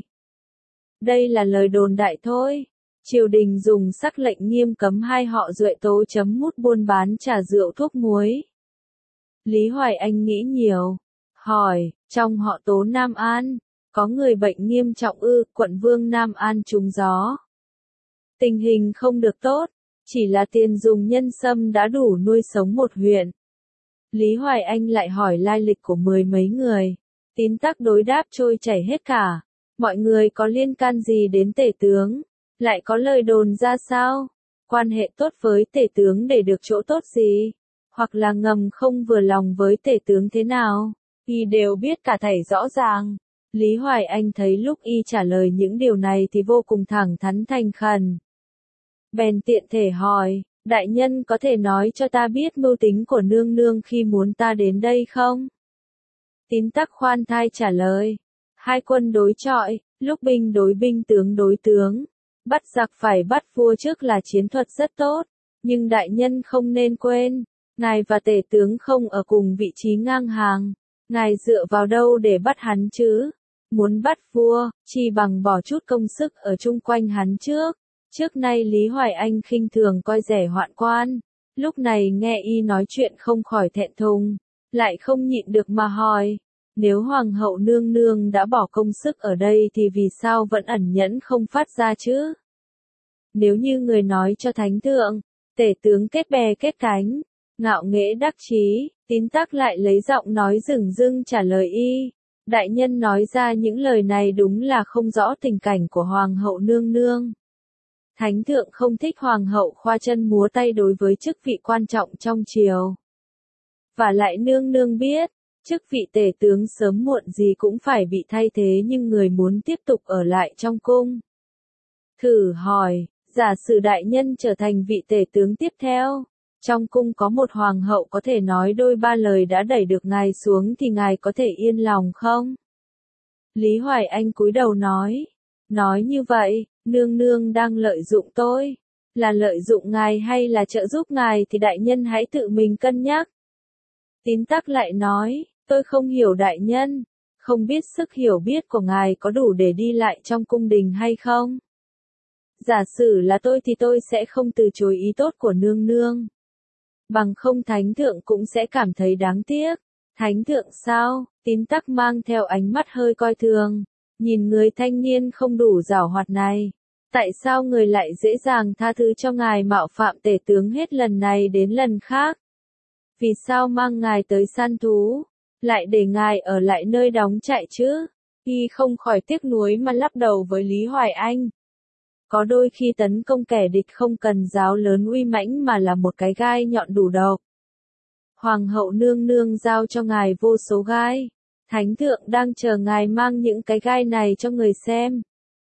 Đây là lời đồn đại thôi. Triều đình dùng sắc lệnh nghiêm cấm hai họ Duệ Tố chấm mút buôn bán trà rượu thuốc muối. Lý Hoài Anh nghĩ nhiều. Hỏi, trong họ Tố Nam An, có người bệnh nghiêm trọng ư? Quận vương Nam An trúng gió. Tình hình không được tốt, chỉ là tiền dùng nhân sâm đã đủ nuôi sống một huyện. Lý Hoài Anh lại hỏi lai lịch của mười mấy người. Tín tắc đối đáp trôi chảy hết cả. Mọi người có liên can gì đến tể tướng? Lại có lời đồn ra sao? Quan hệ tốt với tể tướng để được chỗ tốt gì? Hoặc là ngầm không vừa lòng với tể tướng thế nào? Y đều biết cả thảy rõ ràng. Lý Hoài Anh thấy lúc y trả lời những điều này thì vô cùng thẳng thắn thành khẩn. Bèn tiện thể hỏi, đại nhân có thể nói cho ta biết mưu tính của nương nương khi muốn ta đến đây không? Tín tắc khoan thai trả lời, hai quân đối chọi, lúc binh đối binh tướng đối tướng, bắt giặc phải bắt vua trước là chiến thuật rất tốt, nhưng đại nhân không nên quên, ngài và tể tướng không ở cùng vị trí ngang hàng, ngài dựa vào đâu để bắt hắn chứ? Muốn bắt vua, chỉ bằng bỏ chút công sức ở chung quanh hắn trước. Trước nay Lý Hoài Anh khinh thường coi rẻ hoạn quan, lúc này nghe y nói chuyện không khỏi thẹn thùng, lại không nhịn được mà hỏi, nếu hoàng hậu nương nương đã bỏ công sức ở đây thì vì sao vẫn ẩn nhẫn không phát ra chứ? Nếu như người nói cho thánh thượng, tể tướng kết bè kết cánh, ngạo nghễ đắc chí, Tín tắc lại lấy giọng nói dửng dưng trả lời y. Đại nhân nói ra những lời này đúng là không rõ tình cảnh của hoàng hậu nương nương. Thánh thượng không thích hoàng hậu khoa chân múa tay đối với chức vị quan trọng trong triều. Và lại nương nương biết, chức vị tể tướng sớm muộn gì cũng phải bị thay thế nhưng người muốn tiếp tục ở lại trong cung. Thử hỏi, giả sử đại nhân trở thành vị tể tướng tiếp theo, trong cung có một hoàng hậu có thể nói đôi ba lời đã đẩy được ngài xuống thì ngài có thể yên lòng không? Lý Hoài Anh cúi đầu nói như vậy, nương nương đang lợi dụng tôi, là lợi dụng ngài hay là trợ giúp ngài thì đại nhân hãy tự mình cân nhắc. Tín tắc lại nói, tôi không hiểu đại nhân, không biết sức hiểu biết của ngài có đủ để đi lại trong cung đình hay không? Giả sử là tôi thì tôi sẽ không từ chối ý tốt của nương nương. Bằng không thánh thượng cũng sẽ cảm thấy đáng tiếc. Thánh thượng sao? Tín tắc mang theo ánh mắt hơi coi thường. Nhìn người thanh niên không đủ giảo hoạt này. Tại sao người lại dễ dàng tha thứ cho ngài mạo phạm tể tướng hết lần này đến lần khác? Vì sao mang ngài tới săn thú? Lại để ngài ở lại nơi đóng trại chứ? Y không khỏi tiếc nuối mà lắc đầu với Lý Hoài Anh. Có đôi khi tấn công kẻ địch không cần giáo lớn uy mãnh mà là một cái gai nhọn đủ độc. Hoàng hậu nương nương giao cho ngài vô số gai. Thánh thượng đang chờ ngài mang những cái gai này cho người xem.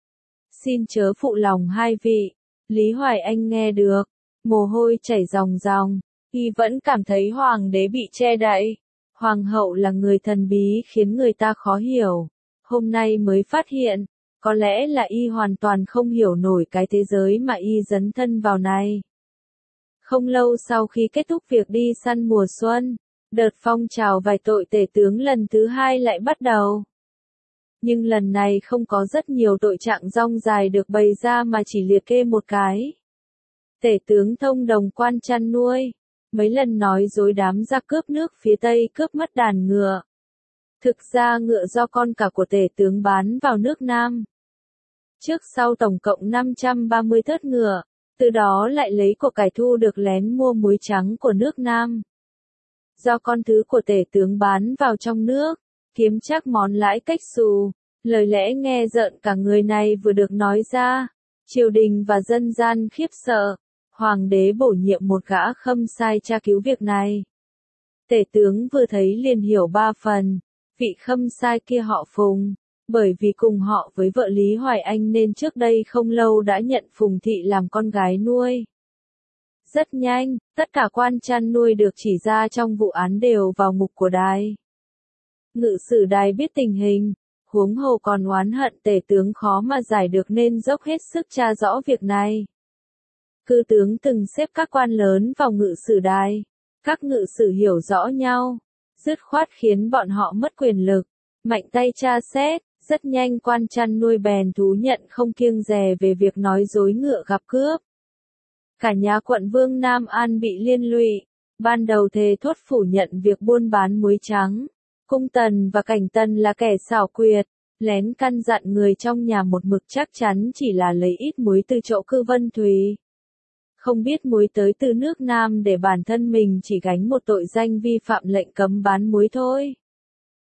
Xin chớ phụ lòng hai vị. Lý Hoài Anh nghe được, mồ hôi chảy ròng ròng. Y vẫn cảm thấy hoàng đế bị che đậy. Hoàng hậu là người thần bí khiến người ta khó hiểu. Hôm nay mới phát hiện. Có lẽ là y hoàn toàn không hiểu nổi cái thế giới mà y dấn thân vào này. Không lâu sau khi kết thúc việc đi săn mùa xuân, đợt phong trào vài tội tể tướng lần thứ hai lại bắt đầu. Nhưng lần này không có rất nhiều tội trạng rong dài được bày ra mà chỉ liệt kê một cái. Tể tướng thông đồng quan chăn nuôi, mấy lần nói dối đám ra cướp nước phía Tây cướp mất đàn ngựa. Thực ra ngựa do con cả của tể tướng bán vào nước Nam. Trước sau tổng cộng 530 thớt ngựa, từ đó lại lấy của cải thu được lén mua muối trắng của nước Nam. Do con thứ của tể tướng bán vào trong nước, kiếm chắc món lãi cách xù, lời lẽ nghe rợn cả người này vừa được nói ra, triều đình và dân gian khiếp sợ, hoàng đế bổ nhiệm một gã khâm sai tra cứu việc này. Tể tướng vừa thấy liền hiểu ba phần, vị khâm sai kia họ Phùng. Bởi vì cùng họ với vợ Lý Hoài Anh nên trước đây không lâu đã nhận Phùng Thị làm con gái nuôi. Rất nhanh, tất cả quan chăn nuôi được chỉ ra trong vụ án đều vào mục của đài. Ngự sử đài biết tình hình, huống hồ còn oán hận tể tướng khó mà giải được nên dốc hết sức tra rõ việc này. Cư tướng từng xếp các quan lớn vào ngự sử đài. Các ngự sử hiểu rõ nhau, dứt khoát khiến bọn họ mất quyền lực, mạnh tay tra xét. Rất nhanh quan chăn nuôi bèn thú nhận không kiêng dè về việc nói dối ngựa gặp cướp. Cả nhà quận vương Nam An bị liên lụy, ban đầu thề thốt phủ nhận việc buôn bán muối trắng. Cung Tần và Cảnh Tần là kẻ xảo quyệt, lén căn dặn người trong nhà một mực chắc chắn chỉ là lấy ít muối từ chỗ Cư Vân Thùy. Không biết muối tới từ nước Nam để bản thân mình chỉ gánh một tội danh vi phạm lệnh cấm bán muối thôi.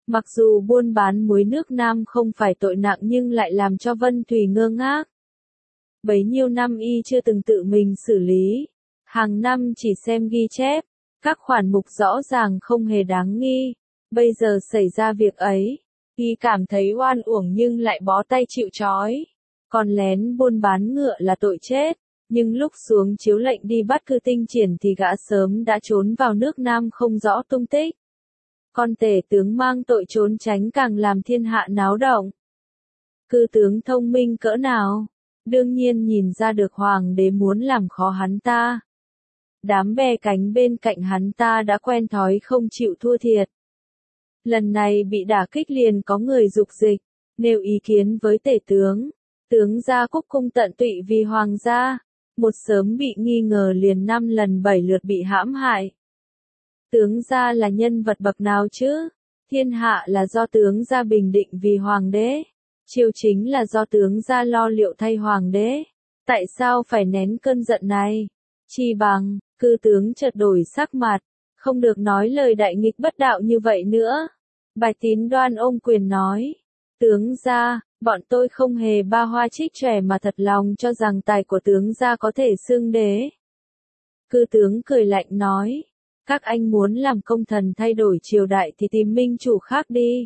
Mặc dù buôn bán muối nước Nam không phải tội nặng nhưng lại làm cho Vân Thùy ngơ ngác. Bấy nhiêu năm y chưa từng tự mình xử lý. Hàng năm chỉ xem ghi chép, các khoản mục rõ ràng không hề đáng nghi. Bây giờ xảy ra việc ấy, y cảm thấy oan uổng nhưng lại bó tay chịu trói. Còn lén buôn bán ngựa là tội chết. Nhưng lúc xuống chiếu lệnh đi bắt Cư Tinh Triển thì gã sớm đã trốn vào nước Nam không rõ tung tích. Con tể tướng mang tội trốn tránh càng làm thiên hạ náo động. Cư tướng thông minh cỡ nào? Đương nhiên nhìn ra được hoàng đế muốn làm khó hắn ta. Đám bè cánh bên cạnh hắn ta đã quen thói không chịu thua thiệt. Lần này bị đả kích liền có người dục dịch, nêu ý kiến với tể tướng. Tướng gia cúc cung tận tụy vì hoàng gia. Một sớm bị nghi ngờ liền 5 lần 7 lượt bị hãm hại. Tướng gia là nhân vật bậc nào chứ? Thiên hạ là do tướng gia bình định vì hoàng đế. Triều chính là do tướng gia lo liệu thay hoàng đế. Tại sao phải nén cơn giận này? Chi bằng, cư tướng chợt đổi sắc mặt. Không được nói lời đại nghịch bất đạo như vậy nữa. Bạch Tín Đoan ôm quyền nói. Tướng gia, bọn tôi không hề ba hoa trích trẻ mà thật lòng cho rằng tài của tướng gia có thể xưng đế. Cư tướng cười lạnh nói. Các anh muốn làm công thần thay đổi triều đại thì tìm minh chủ khác đi.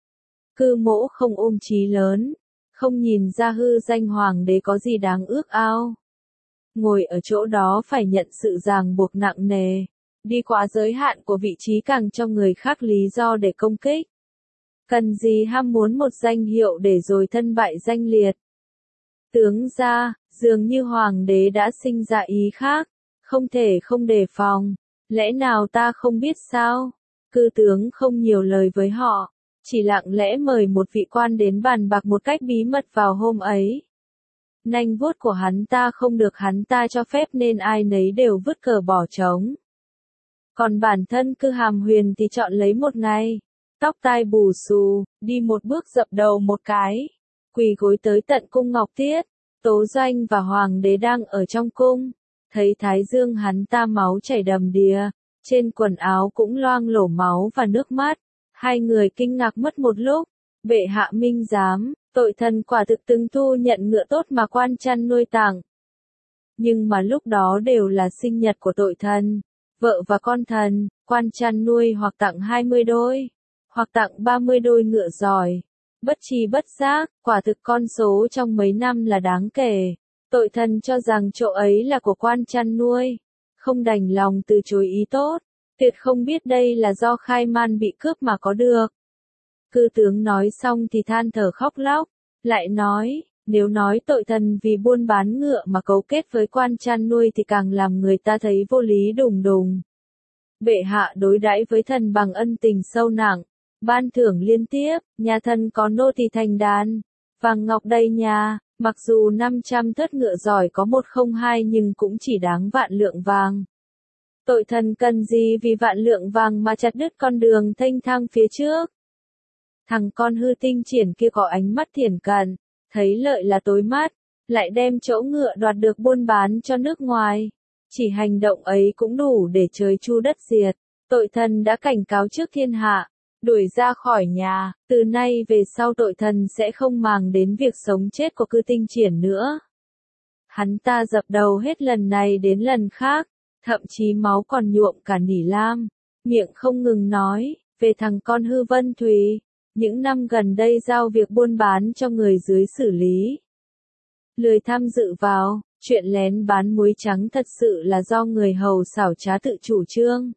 Cư mỗ không ôm chí lớn, không nhìn ra hư danh hoàng đế có gì đáng ước ao. Ngồi ở chỗ đó phải nhận sự ràng buộc nặng nề, đi quá giới hạn của vị trí càng cho người khác lý do để công kích. Cần gì ham muốn một danh hiệu để rồi thân bại danh liệt. Tướng gia, dường như hoàng đế đã sinh ra ý khác, không thể không đề phòng. Lẽ nào ta không biết sao? Cư tướng không nhiều lời với họ, chỉ lặng lẽ mời một vị quan đến bàn bạc một cách bí mật vào hôm ấy. Nanh vuốt của hắn ta không được hắn ta cho phép nên ai nấy đều vứt cờ bỏ trống. Còn bản thân Cư Hàm Huyền thì chọn lấy một ngày, tóc tai bù xù, đi một bước dập đầu một cái, quỳ gối tới tận cung Ngọc Tiết. Tố Doanh và hoàng đế đang ở trong cung. Thấy thái dương hắn ta máu chảy đầm đìa, trên quần áo cũng loang lổ máu và nước mắt. Hai người kinh ngạc mất một lúc. Bệ hạ minh giám, tội thần quả thực từng thu nhận ngựa tốt mà quan chăn nuôi tặng. Nhưng mà lúc đó đều là sinh nhật của tội thần, vợ và con thần, quan chăn nuôi hoặc tặng 20 đôi, hoặc tặng 30 đôi ngựa giỏi. Bất tri bất giác, quả thực con số trong mấy năm là đáng kể. Tội thần cho rằng chỗ ấy là của quan chăn nuôi, không đành lòng từ chối ý tốt, tuyệt không biết đây là do Khai Man bị cướp mà có được. Cư tướng nói xong thì than thở khóc lóc, lại nói, nếu nói tội thần vì buôn bán ngựa mà cấu kết với quan chăn nuôi thì càng làm người ta thấy vô lý đùng đùng. Bệ hạ đối đãi với thần bằng ân tình sâu nặng, ban thưởng liên tiếp, nhà thần có nô tỳ thành đàn, vàng ngọc đầy nhà. Mặc dù 500 thớt ngựa giỏi có 102 nhưng cũng chỉ đáng vạn lượng vàng. Tội thần cần gì vì vạn lượng vàng mà chặt đứt con đường thênh thang phía trước. Thằng con hư tinh triển kia có ánh mắt thiển cận, thấy lợi là tối mắt, lại đem chỗ ngựa đoạt được buôn bán cho nước ngoài. Chỉ hành động ấy cũng đủ để trời chu đất diệt. Tội thần đã cảnh cáo trước thiên hạ, đuổi ra khỏi nhà, từ nay về sau tội thần sẽ không màng đến việc sống chết của Cư Tinh Triển nữa. Hắn ta dập đầu hết lần này đến lần khác, thậm chí máu còn nhuộm cả nỉ lam, miệng không ngừng nói, về thằng con hư Vân Thùy, những năm gần đây giao việc buôn bán cho người dưới xử lý. Lười tham dự vào, chuyện lén bán muối trắng thật sự là do người hầu xảo trá tự chủ trương.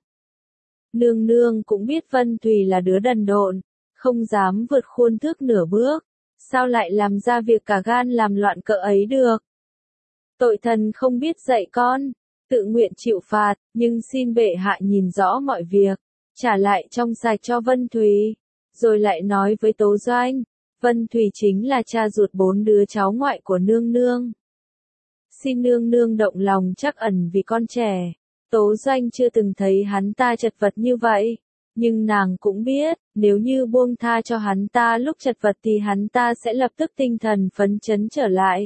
Nương nương cũng biết Vân Thùy là đứa đần độn, không dám vượt khuôn thước nửa bước, sao lại làm ra việc cả gan làm loạn cỡ ấy được. Tội thần không biết dạy con, tự nguyện chịu phạt, nhưng xin bệ hạ nhìn rõ mọi việc, trả lại trong sạch cho Vân Thùy. Rồi lại nói với Tố Doanh, Vân Thùy chính là cha ruột 4 đứa cháu ngoại của nương nương. Xin nương nương động lòng trắc ẩn vì con trẻ. Tố Doanh chưa từng thấy hắn ta chật vật như vậy, nhưng nàng cũng biết, nếu như buông tha cho hắn ta lúc chật vật thì hắn ta sẽ lập tức tinh thần phấn chấn trở lại.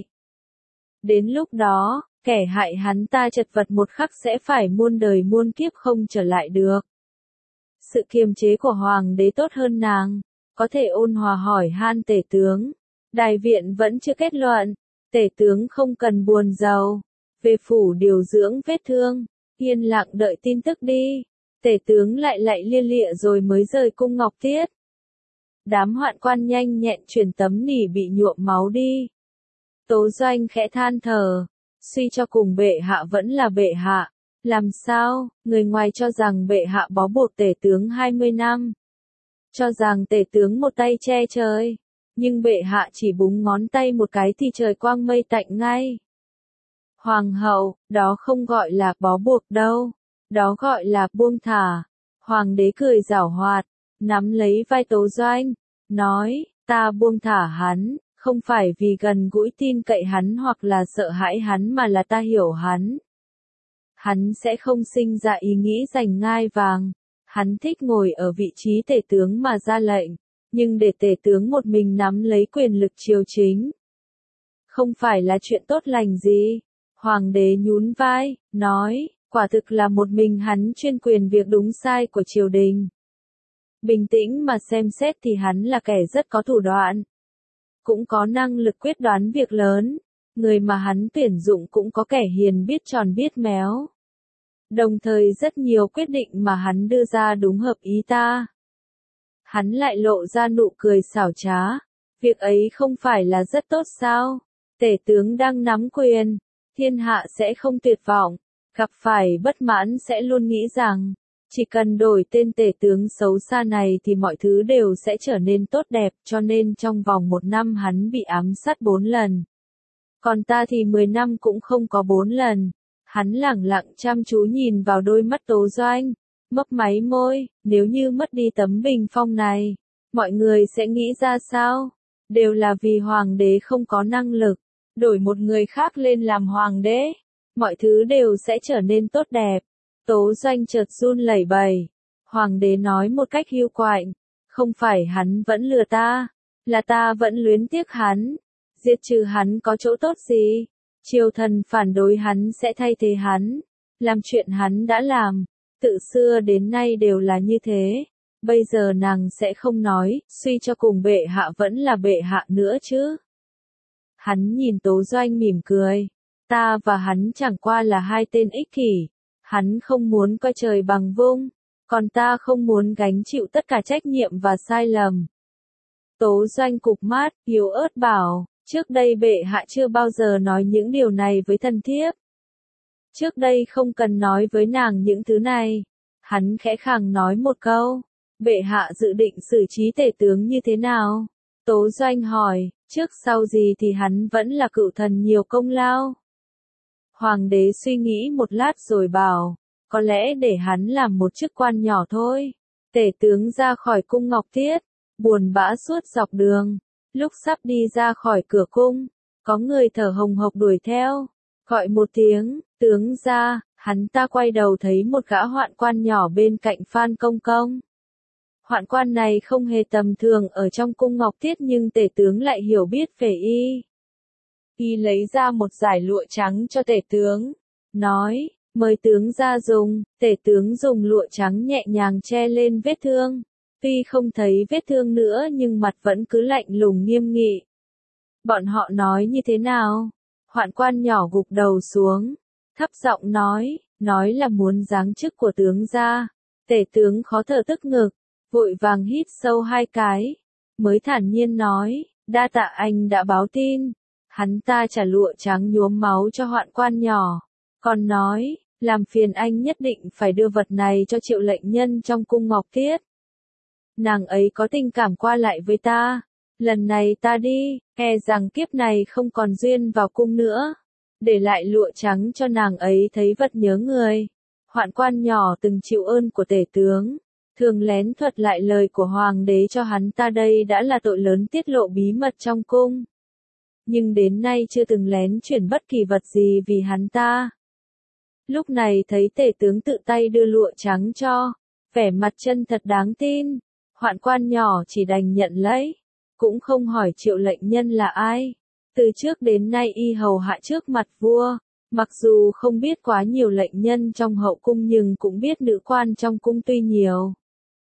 Đến lúc đó, kẻ hại hắn ta chật vật một khắc sẽ phải muôn đời muôn kiếp không trở lại được. Sự kiềm chế của hoàng đế tốt hơn nàng, có thể ôn hòa hỏi han tể tướng. Đại viện vẫn chưa kết luận, tể tướng không cần buồn rầu. Về phủ điều dưỡng vết thương, yên lặng đợi tin tức đi. Tể tướng lại lia lịa rồi mới rời cung Ngọc Tiết. Đám hoạn quan nhanh nhẹn chuyển tấm nỉ bị nhuộm máu đi. Tố Doanh khẽ than thở, suy cho cùng bệ hạ vẫn là bệ hạ. Làm sao, người ngoài cho rằng bệ hạ bó buộc tể tướng 20 năm. Cho rằng tể tướng một tay che trời. Nhưng bệ hạ chỉ búng ngón tay một cái thì trời quang mây tạnh ngay. Hoàng hậu, đó không gọi là bó buộc đâu. Đó gọi là buông thả. Hoàng đế cười giảo hoạt, nắm lấy vai Tố Doanh, nói, ta buông thả hắn, không phải vì gần gũi tin cậy hắn hoặc là sợ hãi hắn mà là ta hiểu hắn. Hắn sẽ không sinh ra ý nghĩ giành ngai vàng. Hắn thích ngồi ở vị trí tể tướng mà ra lệnh, nhưng để tể tướng một mình nắm lấy quyền lực triều chính. Không phải là chuyện tốt lành gì. Hoàng đế nhún vai, nói, quả thực là một mình hắn chuyên quyền việc đúng sai của triều đình. Bình tĩnh mà xem xét thì hắn là kẻ rất có thủ đoạn. Cũng có năng lực quyết đoán việc lớn. Người mà hắn tuyển dụng cũng có kẻ hiền biết tròn biết méo. Đồng thời rất nhiều quyết định mà hắn đưa ra đúng hợp ý ta. Hắn lại lộ ra nụ cười xảo trá. Việc ấy không phải là rất tốt sao? Tể tướng đang nắm quyền. Thiên hạ sẽ không tuyệt vọng. Gặp phải bất mãn sẽ luôn nghĩ rằng, chỉ cần đổi tên tể tướng xấu xa này thì mọi thứ đều sẽ trở nên tốt đẹp, cho nên trong vòng 1 năm hắn bị ám sát 4 lần. Còn ta thì 10 năm cũng không có 4 lần. Hắn lẳng lặng chăm chú nhìn vào đôi mắt Tố Doanh, mấp máy môi, nếu như mất đi tấm bình phong này, mọi người sẽ nghĩ ra sao? Đều là vì hoàng đế không có năng lực, đổi một người khác lên làm hoàng đế, mọi thứ đều sẽ trở nên tốt đẹp. Tố Doanh chợt run lẩy bẩy, hoàng đế nói một cách hiu quạnh, không phải hắn vẫn lừa ta, là ta vẫn luyến tiếc hắn, diệt trừ hắn có chỗ tốt gì? Triều thần phản đối hắn sẽ thay thế hắn, làm chuyện hắn đã làm, từ xưa đến nay đều là như thế, bây giờ nàng sẽ không nói, suy cho cùng bệ hạ vẫn là bệ hạ nữa chứ. Hắn nhìn Tố Doanh mỉm cười, ta và hắn chẳng qua là hai tên ích kỷ, hắn không muốn coi trời bằng vung, còn ta không muốn gánh chịu tất cả trách nhiệm và sai lầm. Tố Doanh cụp mắt, yếu ớt bảo, trước đây bệ hạ chưa bao giờ nói những điều này với thần thiếp. Trước đây không cần nói với nàng những thứ này. Hắn khẽ khàng nói một câu, bệ hạ dự định xử trí tể tướng như thế nào? Tố Doanh hỏi, trước sau gì thì hắn vẫn là cựu thần nhiều công lao. Hoàng đế suy nghĩ một lát rồi bảo, có lẽ để hắn làm một chức quan nhỏ thôi. Tể tướng ra khỏi cung Ngọc Tiết, buồn bã suốt dọc đường. Lúc sắp đi ra khỏi cửa cung, có người thở hồng hộc đuổi theo, gọi một tiếng, tướng ra, hắn ta quay đầu thấy một gã hoạn quan nhỏ bên cạnh Phan Công Công. Hoạn quan này không hề tầm thường ở trong cung Ngọc Tiết nhưng tể tướng lại hiểu biết về y. Y lấy ra một dải lụa trắng cho tể tướng, nói, mời tướng ra dùng, tể tướng dùng lụa trắng nhẹ nhàng che lên vết thương. Tuy không thấy vết thương nữa nhưng mặt vẫn cứ lạnh lùng nghiêm nghị. Bọn họ nói như thế nào? Hoạn quan nhỏ gục đầu xuống, thấp giọng nói là muốn giáng chức của tướng ra. Tể tướng khó thở tức ngực, vội vàng hít sâu 2 cái, mới thản nhiên nói, đa tạ anh đã báo tin. Hắn ta trả lụa trắng nhuốm máu cho hoạn quan nhỏ, còn nói, làm phiền anh nhất định phải đưa vật này cho Triệu lệnh nhân trong cung Ngọc Tiết. Nàng ấy có tình cảm qua lại với ta, lần này ta đi, e rằng kiếp này không còn duyên vào cung nữa. Để lại lụa trắng cho nàng ấy thấy vật nhớ người. Hoạn quan nhỏ từng chịu ơn của tể tướng, thường lén thuật lại lời của hoàng đế cho hắn ta, đây đã là tội lớn tiết lộ bí mật trong cung. Nhưng đến nay chưa từng lén chuyển bất kỳ vật gì vì hắn ta. Lúc này thấy tể tướng tự tay đưa lụa trắng cho, vẻ mặt chân thật đáng tin. Hoạn quan nhỏ chỉ đành nhận lấy, cũng không hỏi Triệu lệnh nhân là ai. Từ trước đến nay y hầu hạ trước mặt vua, mặc dù không biết quá nhiều lệnh nhân trong hậu cung nhưng cũng biết nữ quan trong cung tuy nhiều.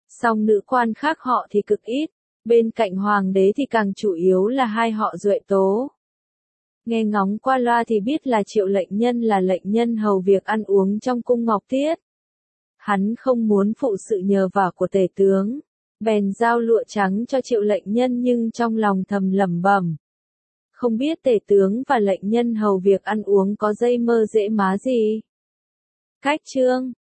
Song nữ quan khác họ thì cực ít, bên cạnh hoàng đế thì càng chủ yếu là hai họ Duệ Tố. Nghe ngóng qua loa thì biết là Triệu lệnh nhân là lệnh nhân hầu việc ăn uống trong cung Ngọc Thiết. Hắn không muốn phụ sự nhờ vả của tể tướng, bèn giao lụa trắng cho Triệu lệnh nhân nhưng trong lòng thầm lẩm bẩm. Không biết tể tướng và lệnh nhân hầu việc ăn uống có dây mơ dễ má gì. Cách chương